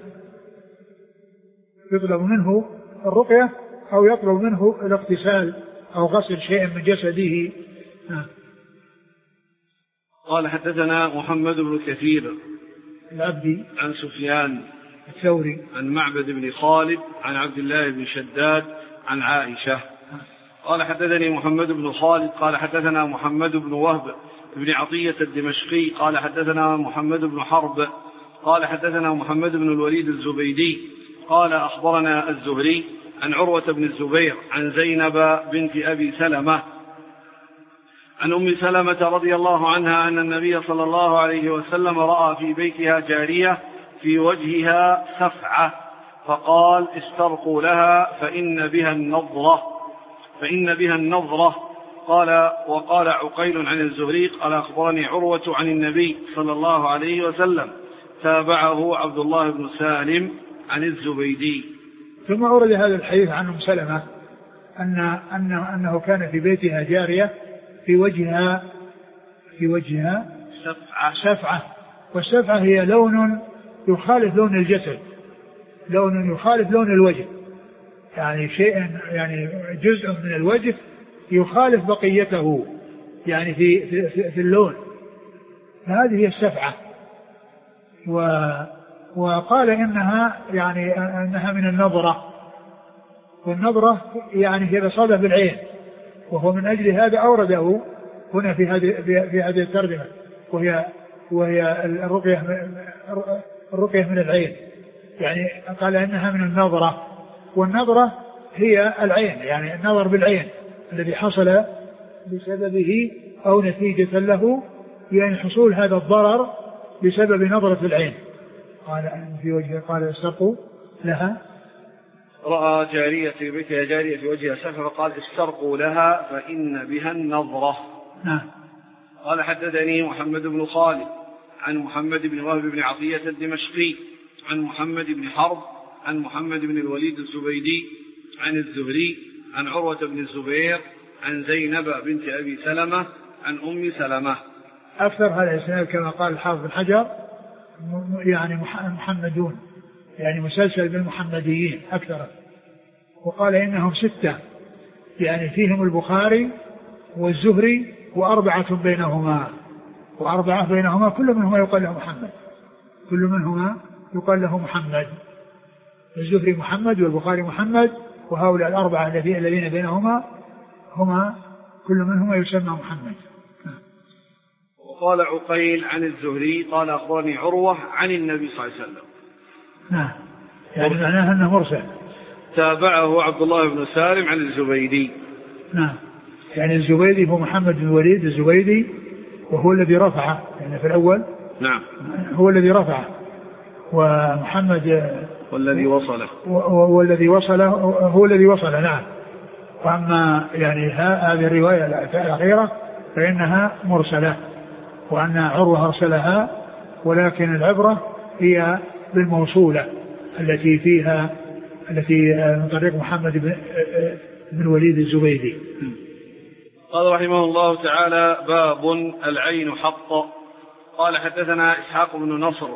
يطلب منه الرقية أو يطلب منه الاغتسال أو غسل شيء من جسده. آه. قال حدثنا محمد بن كثير العبدي عن سفيان الثوري عن معبد بن خالد عن عبد الله بن شداد عن عائشة قال حدثني محمد بن خالد قال حدثنا محمد بن وهب بن عطية الدمشقي قال حدثنا محمد بن حرب قال حدثنا محمد بن الوليد الزبيدي قال أخبرنا الزهري عن عروة بن الزبير عن زينب بنت أبي سلمة عن أم سلمة رضي الله عنها أن النبي صلى الله عليه وسلم رأى في بيتها جارية في وجهها سفعة فقال استرقوا لها فإن بها النظرة فإن بها النظرة قال وقال عقيل عن الزهري قال أخبرني عروة عن النبي صلى الله عليه وسلم تابعه عبد الله بن سالم عن الزبيدي. ثم أورد هذا الحديث عن أم سلمة أن أنه, أنه كان في بيتها جارية في وجهها في وجهها سفعة سفعة والسفعة هي لون يخالف لون الجسد، لون يخالف لون الوجه، يعني شيء يعني جزء من الوجه يخالف بقيته يعني في في, في اللون، فهذه هي السفعة. و وقال إنها يعني أنها من النظرة، والنظرة يعني هي الإصابة بالعين، وهو من أجل هذا أورده هنا في هذه في هذه الترجمة، وهي وهي الرقية الرقية من العين، يعني قال إنها من النظرة، والنظرة هي العين، يعني النظر بالعين الذي حصل بسببه أو نتيجة له، يعني حصول هذا الضرر بسبب نظرة العين. قال في وجهها قال استرقوا لها، رأى جارية في بيتها جارية في وجهها سفر فقال استرقوا لها فإن بها النظرة. نعم. قال حدثني محمد بن خالد عن محمد بن وهب بن عطية الدمشقي عن محمد بن حرب عن محمد بن الوليد الزبيدي عن الزهري عن عروة بن الزبير عن زينب بنت أبي سلمة عن أم سلمة. أكثر هذا الإسناد كما قال الحافظ بن حجر يعني محمدون، يعني مسلسل بالمحمديين أكثر، وقال إنهم ستة، يعني فيهم البخاري والزهري وأربعة بينهما، وأربعة بينهما كل منهما يقال له محمد، كل منهما يقال له محمد، الزهري محمد والبخاري محمد، وهؤلاء الأربعة الذين بينهما هما كل منهما يسمى محمد. وقال عقيل عن الزهري قال أخبرني عروة عن النبي صلى الله عليه وسلم. نعم، يعني معناها أنه مرسل. تابعه عبد الله بن سالم عن الزبيدي. نعم، يعني الزبيدي هو محمد بن الوليد الزبيدي، وهو الذي رفعه، يعني في الأول نعم هو الذي رفعه، ومحمد والذي وصله والذي وصله هو الذي وصله. نعم. وأما يعني هذه الرواية الأخيرة فإنها مرسلة، وأن عروة أرسلها، ولكن العبرة هي بالموصولة التي فيها التي من طريق محمد بن الوليد الزبيدي. قال رحمه الله تعالى: باب العين حق. قال حدثنا إسحاق بن نصر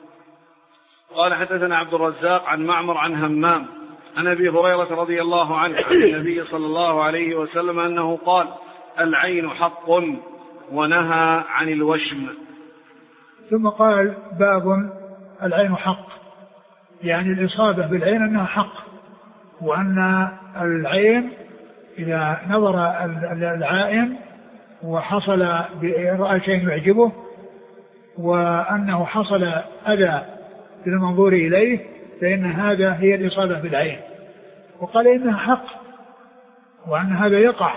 قال حدثنا عبد الرزاق عن معمر عن همام عن أبي هريرة رضي الله عنه عن النبي صلى الله عليه وسلم أنه قال: العين حق ونهى عن الوشم. ثم قال: باب العين حق، يعني الإصابة بالعين أنها حق، وأن العين إذا نظر العائن وحصل رأى شيء يعجبه وأنه حصل أذى للمنظور إليه فإن هذا هي الإصابة بالعين. وقال إنها حق، وأن هذا يقع،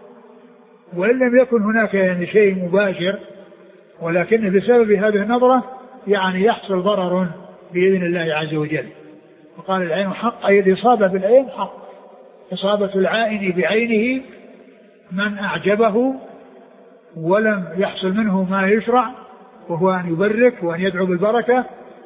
وإن لم يكن هناك يعني شيء مباشر، ولكن بسبب هذه النظرة يعني يحصل ضرر بإذن الله عز وجل. وقال العين حق، أي الإصابة بالعين حق، إصابة العائن بعينه من أعجبه ولم يحصل منه ما يشرع، وهو أن يبرك وأن يدعو بالبركة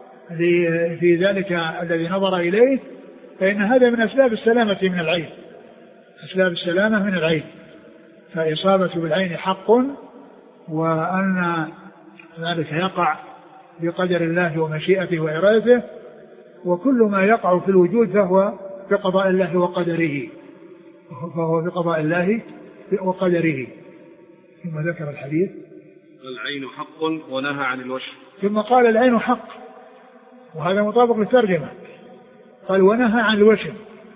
في ذلك الذي نظر إليه، فإن هذا من أسباب السلامة من العين، أسباب السلامة من العين. فإصابة بالعين حق، وأن ذلك يقع بقدر الله ومشيئته وإرادته، وكل ما يقع في الوجود فهو بقضاء الله وقدره، فهو بقضاء الله وقدره. ثم ذكر الحديث: العين حق ونهى عن الوشم. ثم قال: العين حق، وهذا مطابق للترجمة. قال: ونهى عن الوشم.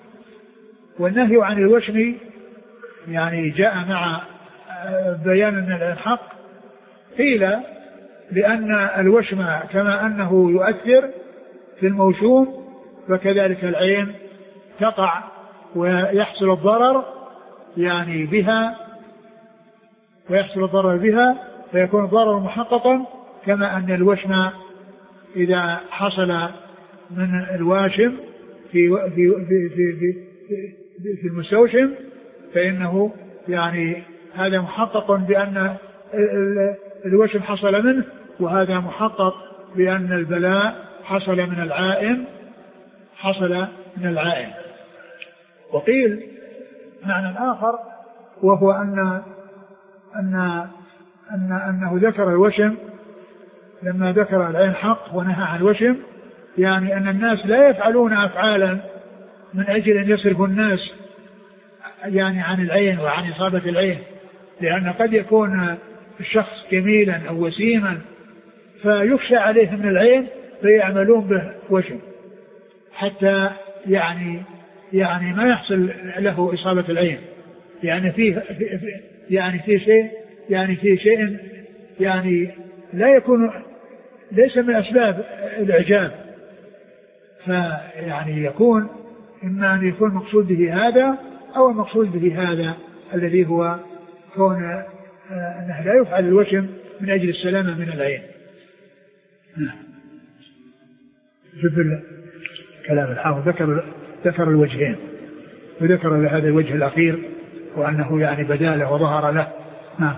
والنهي عن الوشم يعني جاء مع بيان أن العين حق، قيل لأن الوشم كما أنه يؤثر في الموشوم فكذلك العين تقع ويحصل الضرر يعني بها ويحصل الضرر بها فيكون الضرر محققا، كما أن الوشم إذا حصل من الواشم في في في في, في, في المستوشم فإنه يعني هذا محقق بأن الوشم حصل منه، وهذا محقق بأن البلاء حصل من العائن حصل من العائن. وقيل معنى آخر وهو أن أن أن أنه ذكر الوشم لما ذكر العين حق ونهى عن الوشم، يعني أن الناس لا يفعلون أفعالا من أجل أن يصرفوا الناس يعني عن العين وعن إصابة العين، لأن قد يكون الشخص جميلا أو وسيما فيخشى عليه من العين فيعملون به وشم حتى يعني يعني ما يحصل له إصابة العين، يعني فيه في يعني في شيء يعني في شيء يعني لا يكون ليس من أسباب الإعجاب، فيعني يكون إما أن يكون مقصود به هذا أو المقصود به هذا الذي هو كون أنه لا يفعل الوشم من أجل السلامة من العين. جبل كلام الحافظ ذكر ذكر الوجهين وذكر هذا الوجه الأخير وأنه يعني بداله وظهر له. نعم.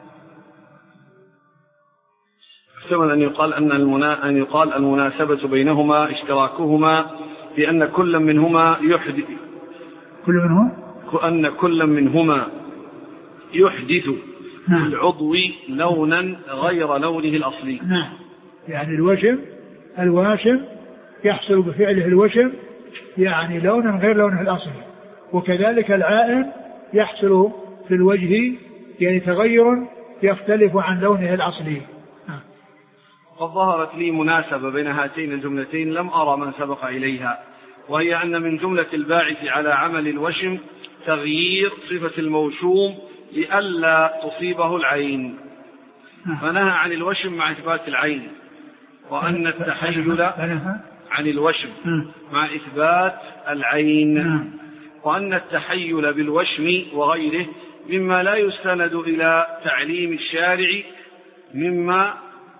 احتمل أن يقال أن المنا... أن يقال المناسبة بينهما اشتراكهما بأن كل منهما يحدث كل منهما أن كل منهما يحدث نعم. العضو لونا غير لونه الأصلي. نعم. يعني الوشم الواشم يحصل بفعله الوشم يعني لونا غير لونه الأصلي، وكذلك العائن يحصل في الوجه يعني تغير يختلف عن لونه الأصلي. قد ظهرت لي مناسبة بين هاتين الجملتين لم أرى من سبق إليها، وهي أن من جملة الباعث على عمل الوشم تغيير صفة الموشوم لئلا تصيبه العين، فنهى عن الوشم مع إثبات العين، وأن التحيل عن الوشم مع إثبات العين، وأن التحيل بالوشم وغيره مما لا يستند إلى تعليم الشارع مما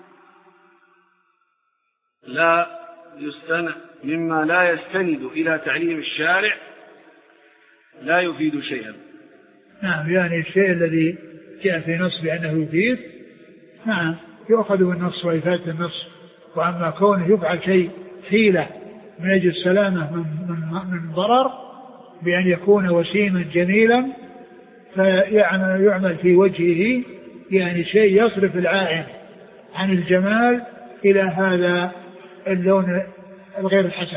لا يستند مما لا يستند إلى تعليم الشارع لا يفيد شيئا. نعم. يعني الشيء الذي جاء في نص بأنه يفيد نعم يؤخذ بالنص وإفادة النص، وأما كونه يفعل شيء حيلة من أجل السلامة من, من, من ضرر بأن يكون وسيما جميلا فيعمل في وجهه يعني شيء يصرف العائن عن الجمال إلى هذا اللون الغير الحسن.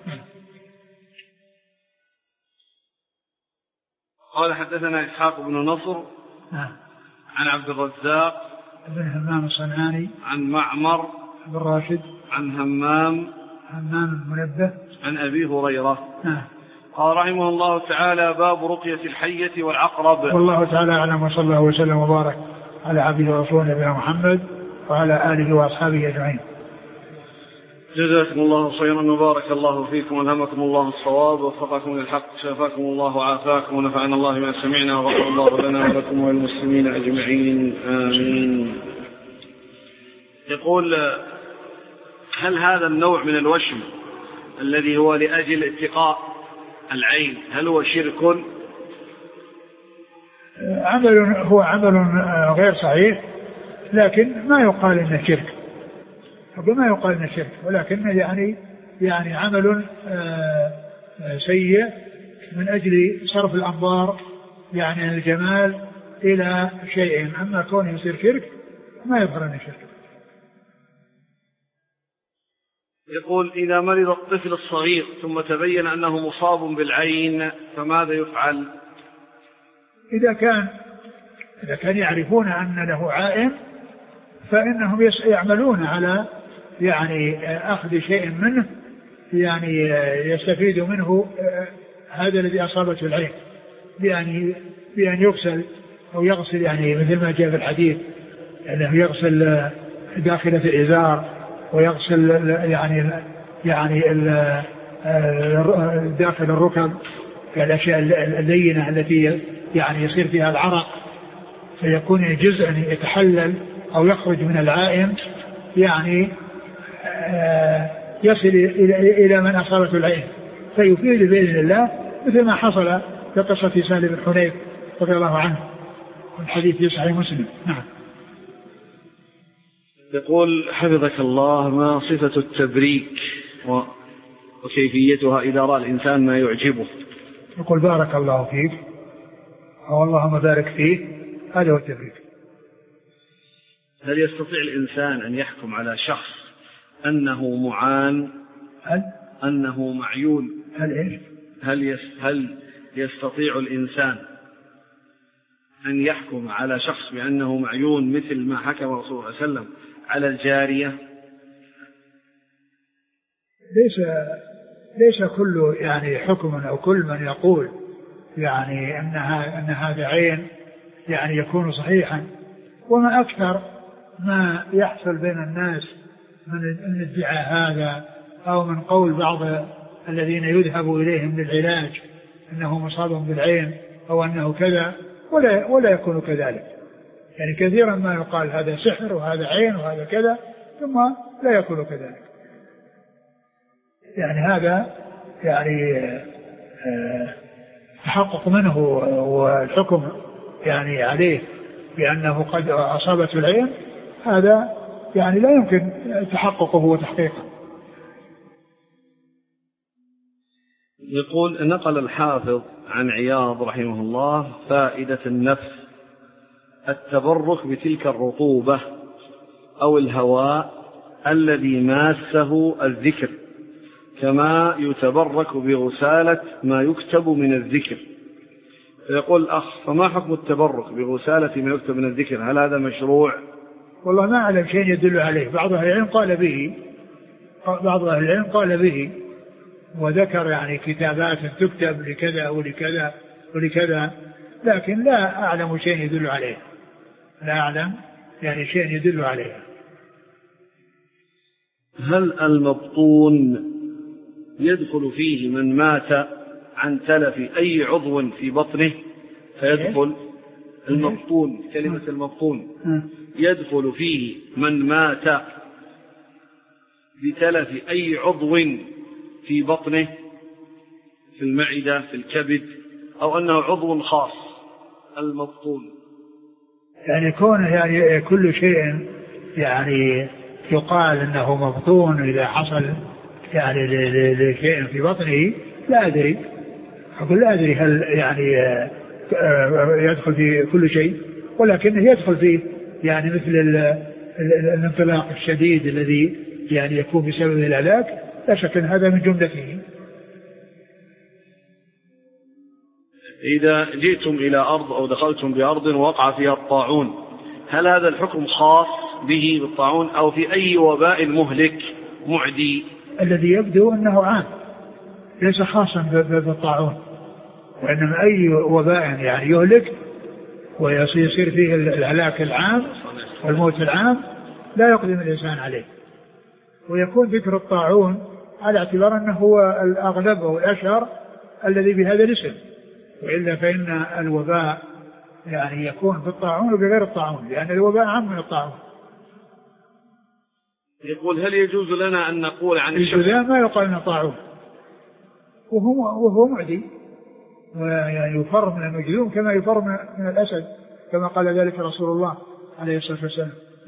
قال حدثنا إسحاق بن نصر عن عبد الرزاق بن همام الصنعاني عن معمر بن راشد عن همام همام المنبه عن أبي هريرة. نعم. قال رحمه الله تعالى باب رقية الحية والعقرب. والله تعالى أعلم وصلى الله وسلم وبارك على عبده ورسوله نبينا محمد وعلى آله وأصحابه أجمعين. جزاكم الله خيرا وبارك الله فيكم والهمكم الله الصواب ووفقكم للحق شافاكم الله وعافاكم ونفعنا الله ما سمعنا وغفر الله لنا ولكم وللمسلمين أجمعين آمين. يقول هل هذا النوع من الوشم الذي هو لأجل اتقاء العين هل هو شرك؟ عمل هو عمل غير صحيح، لكن ما يقال إنه شرك، ما يقال إنه شرك، ولكن يعني يعني عمل سيء من أجل صرف الأنظار يعني الجمال إلى شيء، أما كونه يصير شرك ما يظهر أنه شرك. يقول إذا مرض الطفل الصغير ثم تبين أنه مصاب بالعين فماذا يفعل؟ إذا كان إذا كان يعرفون أن له عائن فإنهم يعملون على يعني أخذ شيء منه يعني يستفيد منه هذا الذي أصابته العين بأن بأن يغسل أو يغسل يعني مثل ما جاء في الحديث أنه يغسل داخلة الإزار ويغسل يعني يعني داخل الركب، الأشياء اللينة التي يعني يصير فيها العرق فيكون جزءا يتحلل أو يخرج من العائم، يعني يصل إلى من أصابته العين فيفيد بإذن الله، مثل ما حصل في قصة سهل بن حنيف رضي الله عنه والحديث في صحيح مسلم. نعم. يقول حفظك الله: ما صفة التبريك وكيفيتها إذا رأى الإنسان ما يعجبه؟ يقول بارك الله فيك أو اللهم بارك فيه، هذا هو التبريك. هل يستطيع الإنسان أن يحكم على شخص أنه معان هل؟ أنه معيون؟ هل إيش؟ هل, هل يستطيع الإنسان أن يحكم على شخص بأنه معيون مثل ما حكم رسول الله صلى الله عليه وسلم على الجارية؟ ليس ليس كل يعني حكم أو كل من يقول يعني أنها أن هذا عين يعني يكون صحيحا، وما أكثر ما يحصل بين الناس من ادعاء هذا أو من قول بعض الذين يذهب إليهم للعلاج أنه مصاب بالعين أو أنه كذا، ولا ولا يكون كذلك. يعني كثيرا ما يقال هذا سحر وهذا عين وهذا كذا، ثم لا يكون كذلك. يعني هذا يعني تحقق منه والحكم يعني عليه بأنه قد أصابته العين، هذا يعني لا يمكن تحققه وتحقيقه. يقول: نقل الحافظ عن عياض رحمه الله فائدة النفس التبرك بتلك الرطوبة أو الهواء الذي ماسه الذكر، كما يتبرك بغسالة ما يكتب من الذكر. يقول الأخ: فما حكم التبرك بغسالة ما يكتب من الذكر؟ هل هذا مشروع؟ والله ما أعلم شيء يدل عليه. بعض أهل العلم قال به بعض أهل العلم قال به وذكر يعني كتابات تكتب لكذا ولكذا ولكذا، لكن لا أعلم شيء يدل عليه، لا أعلم يعني شيء يدل عليه. هل المبطون يدخل فيه من مات عن تلف أي عضو في بطنه فيدخل؟ المبطون، كلمة المبطون يدخل فيه من مات بتلف أي عضو في بطنه، في المعدة، في الكبد، أو أنه عضو خاص المبطون؟ يعني كون يعني كل شيء يعني يقال أنه مبطون إذا حصل يعني لشيء في بطنه، لا أدري أقول لا أدري هل يعني يدخل في كل شيء، ولكنه يدخل فيه يعني مثل الانطلاق الشديد الذي يعني يكون بسبب الهلاك، لا شك أن هذا من جملته. إذا جئتم إلى أرض أو دخلتم بأرض ووقع فيها الطاعون، هل هذا الحكم خاص به بالطاعون أو في أي وباء مهلك معدي؟ الذي يبدو أنه عام ليس خاصا بالطاعون، وإنما أي وباء يعني يهلك ويصير فيه الهلاك العام والموت العام لا يقدم الإنسان عليه. ويكون ذكر الطاعون على اعتبار أنه هو الأغلب أو الأشهر الذي بهذا الاسم، وإلا فإن الوباء يعني يكون بالطاعون وبغير الطاعون، لأن الوباء عام من الطاعون. يقول: هل يجوز لنا أن نقول عن الجذام ما يقال أنه طاعون وهو, وهو معدي، ويعني يفر من المجذوم كما يفر من الأسد، كما قال ذلك رسول الله عليه الصلاة والسلام.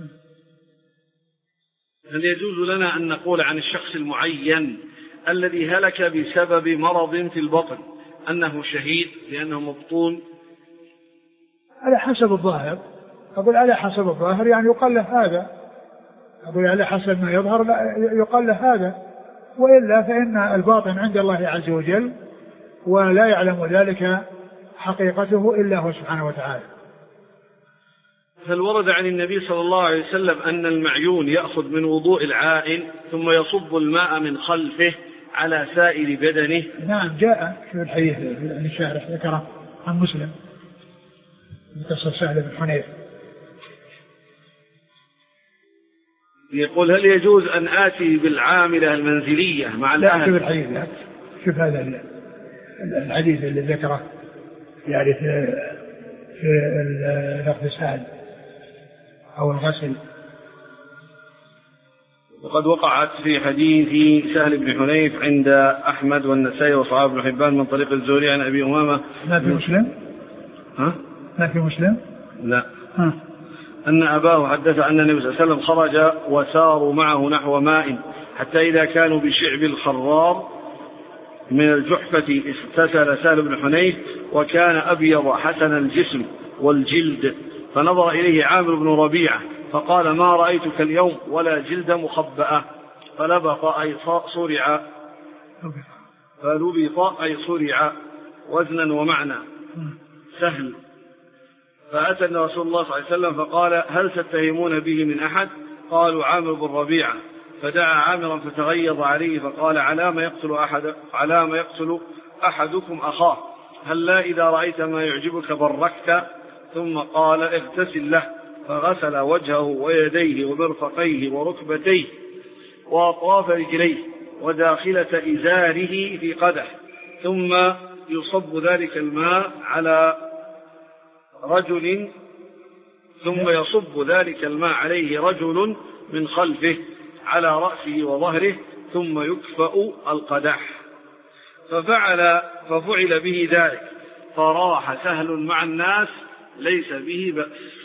هل يجوز لنا أن نقول عن الشخص المعين الذي هلك بسبب مرض في البطن أنه شهيد لأنه مبطون؟ على حسب الظاهر، أقول على حسب الظاهر يعني يقال له هذا، أقول على حسب ما يظهر يقال له هذا، وإلا فإن الباطن عند الله عز وجل ولا يعلم ذلك حقيقته إلا هو سبحانه وتعالى. هل ورد عن النبي صلى الله عليه وسلم أن المعيون يأخذ من وضوء العائن ثم يصب الماء من خلفه على سائر بدنه؟ نعم جاء في الحديث عن الشارح ذكره عن مسلم قصة سهل بن حنيف. يقول هل يجوز أن آتي بالعاملة المنزلية مع الأهل؟ لا، شوف الحديث، لا شوف هذا الحديث اللي ذكره يعني في في الاغتسال أو الغسل. وقد وقعت في حديث سهل بن حنيف عند أحمد والنسائي وصحابه بن حبان من طريق الزهري عن أبي أمامة. ما في مسلم؟ ها؟ ما في مسلم؟ لا. ها. أن أباه حدث أن النبي صلى الله عليه وسلم خرج وساروا معه نحو ماء حتى إذا كانوا بشعب الخرار من الجحفة اغتسل سهل بن حنيف وكان أبيض حسن الجسم والجلد، فنظر إليه عامر بن ربيعة فقال ما رأيتك اليوم ولا جلد مخبأة، فلبط أي صرع فلبط أي صرع وزنا ومعنى سهل. فأتى رسول الله صلى الله عليه وسلم فقال هل تتهمون به من أحد؟ قالوا عامر بن ربيعة، فدعا عامرا فتغيظ عليه فقال على ما يقتل أحد على ما يقتل أحدكم أخاه، هل لا إذا رأيت ما يعجبك بركت؟ ثم قال اغتسل له، فغسل وجهه ويديه ومرفقيه وركبتيه وأطراف رجليه وداخلة إزاره في قدح، ثم يصب ذلك الماء على رجل ثم يصب ذلك الماء عليه رجل من خلفه على رأسه وظهره ثم يكفأ القدح، ففعل ففعل به ذلك فراح سهل مع الناس ليس به بأس.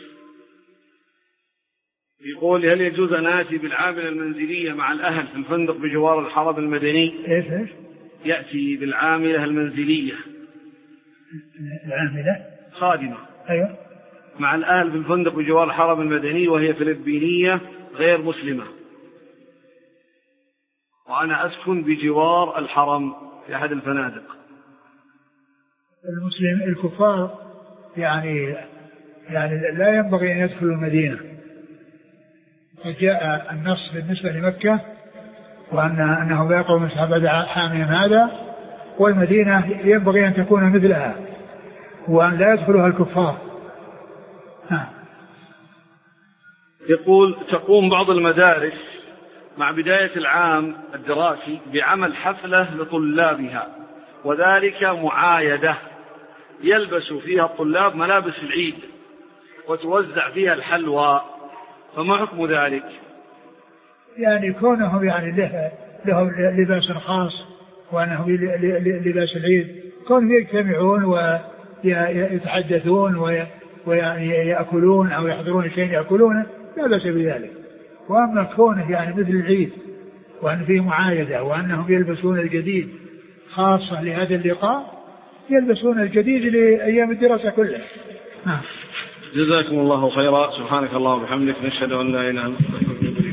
يقول هل يجوز أن آتي بالعاملة المنزلية مع الأهل في الفندق بجوار الحرم المدني؟ إيش إيش؟ يأتي بالعاملة المنزلية العاملة خادمة أيوة مع الأهل في الفندق بجوار الحرم المدني وهي فلبينية غير مسلمة، وأنا أسكن بجوار الحرم في أحد الفنادق. المسلم الكفار يعني يعني لا ينبغي أن يدخلوا المدينة، فجاء النص بالنسبة لمكة وأن أنه يقع مسحب حامهم هذا، والمدينة ينبغي أن تكون مثلها وأن لا يدخلها الكفار. ها. يقول تقوم بعض المدارس مع بداية العام الدراسي بعمل حفلة لطلابها، وذلك معايدة يلبس فيها الطلاب ملابس العيد وتوزع فيها الحلوى، فما حكم ذلك؟ يعني كونهم يعني له لهم لباس خاص وأنهم لباس العيد، كونهم يجتمعون ويتحدثون ويأكلون أو يحضرون شيء يأكلونه لا بأس بذلك. وأما كونه يعني مثل العيد وأن فيه معايدة وأنهم يلبسون الجديد خاصة لهذا اللقاء، يلبسون الجديد لأيام الدراسة كلها. جزاكم الله خيرا. سبحانك اللهم وبحمدك، نشهد أن لا إله إلا أنت.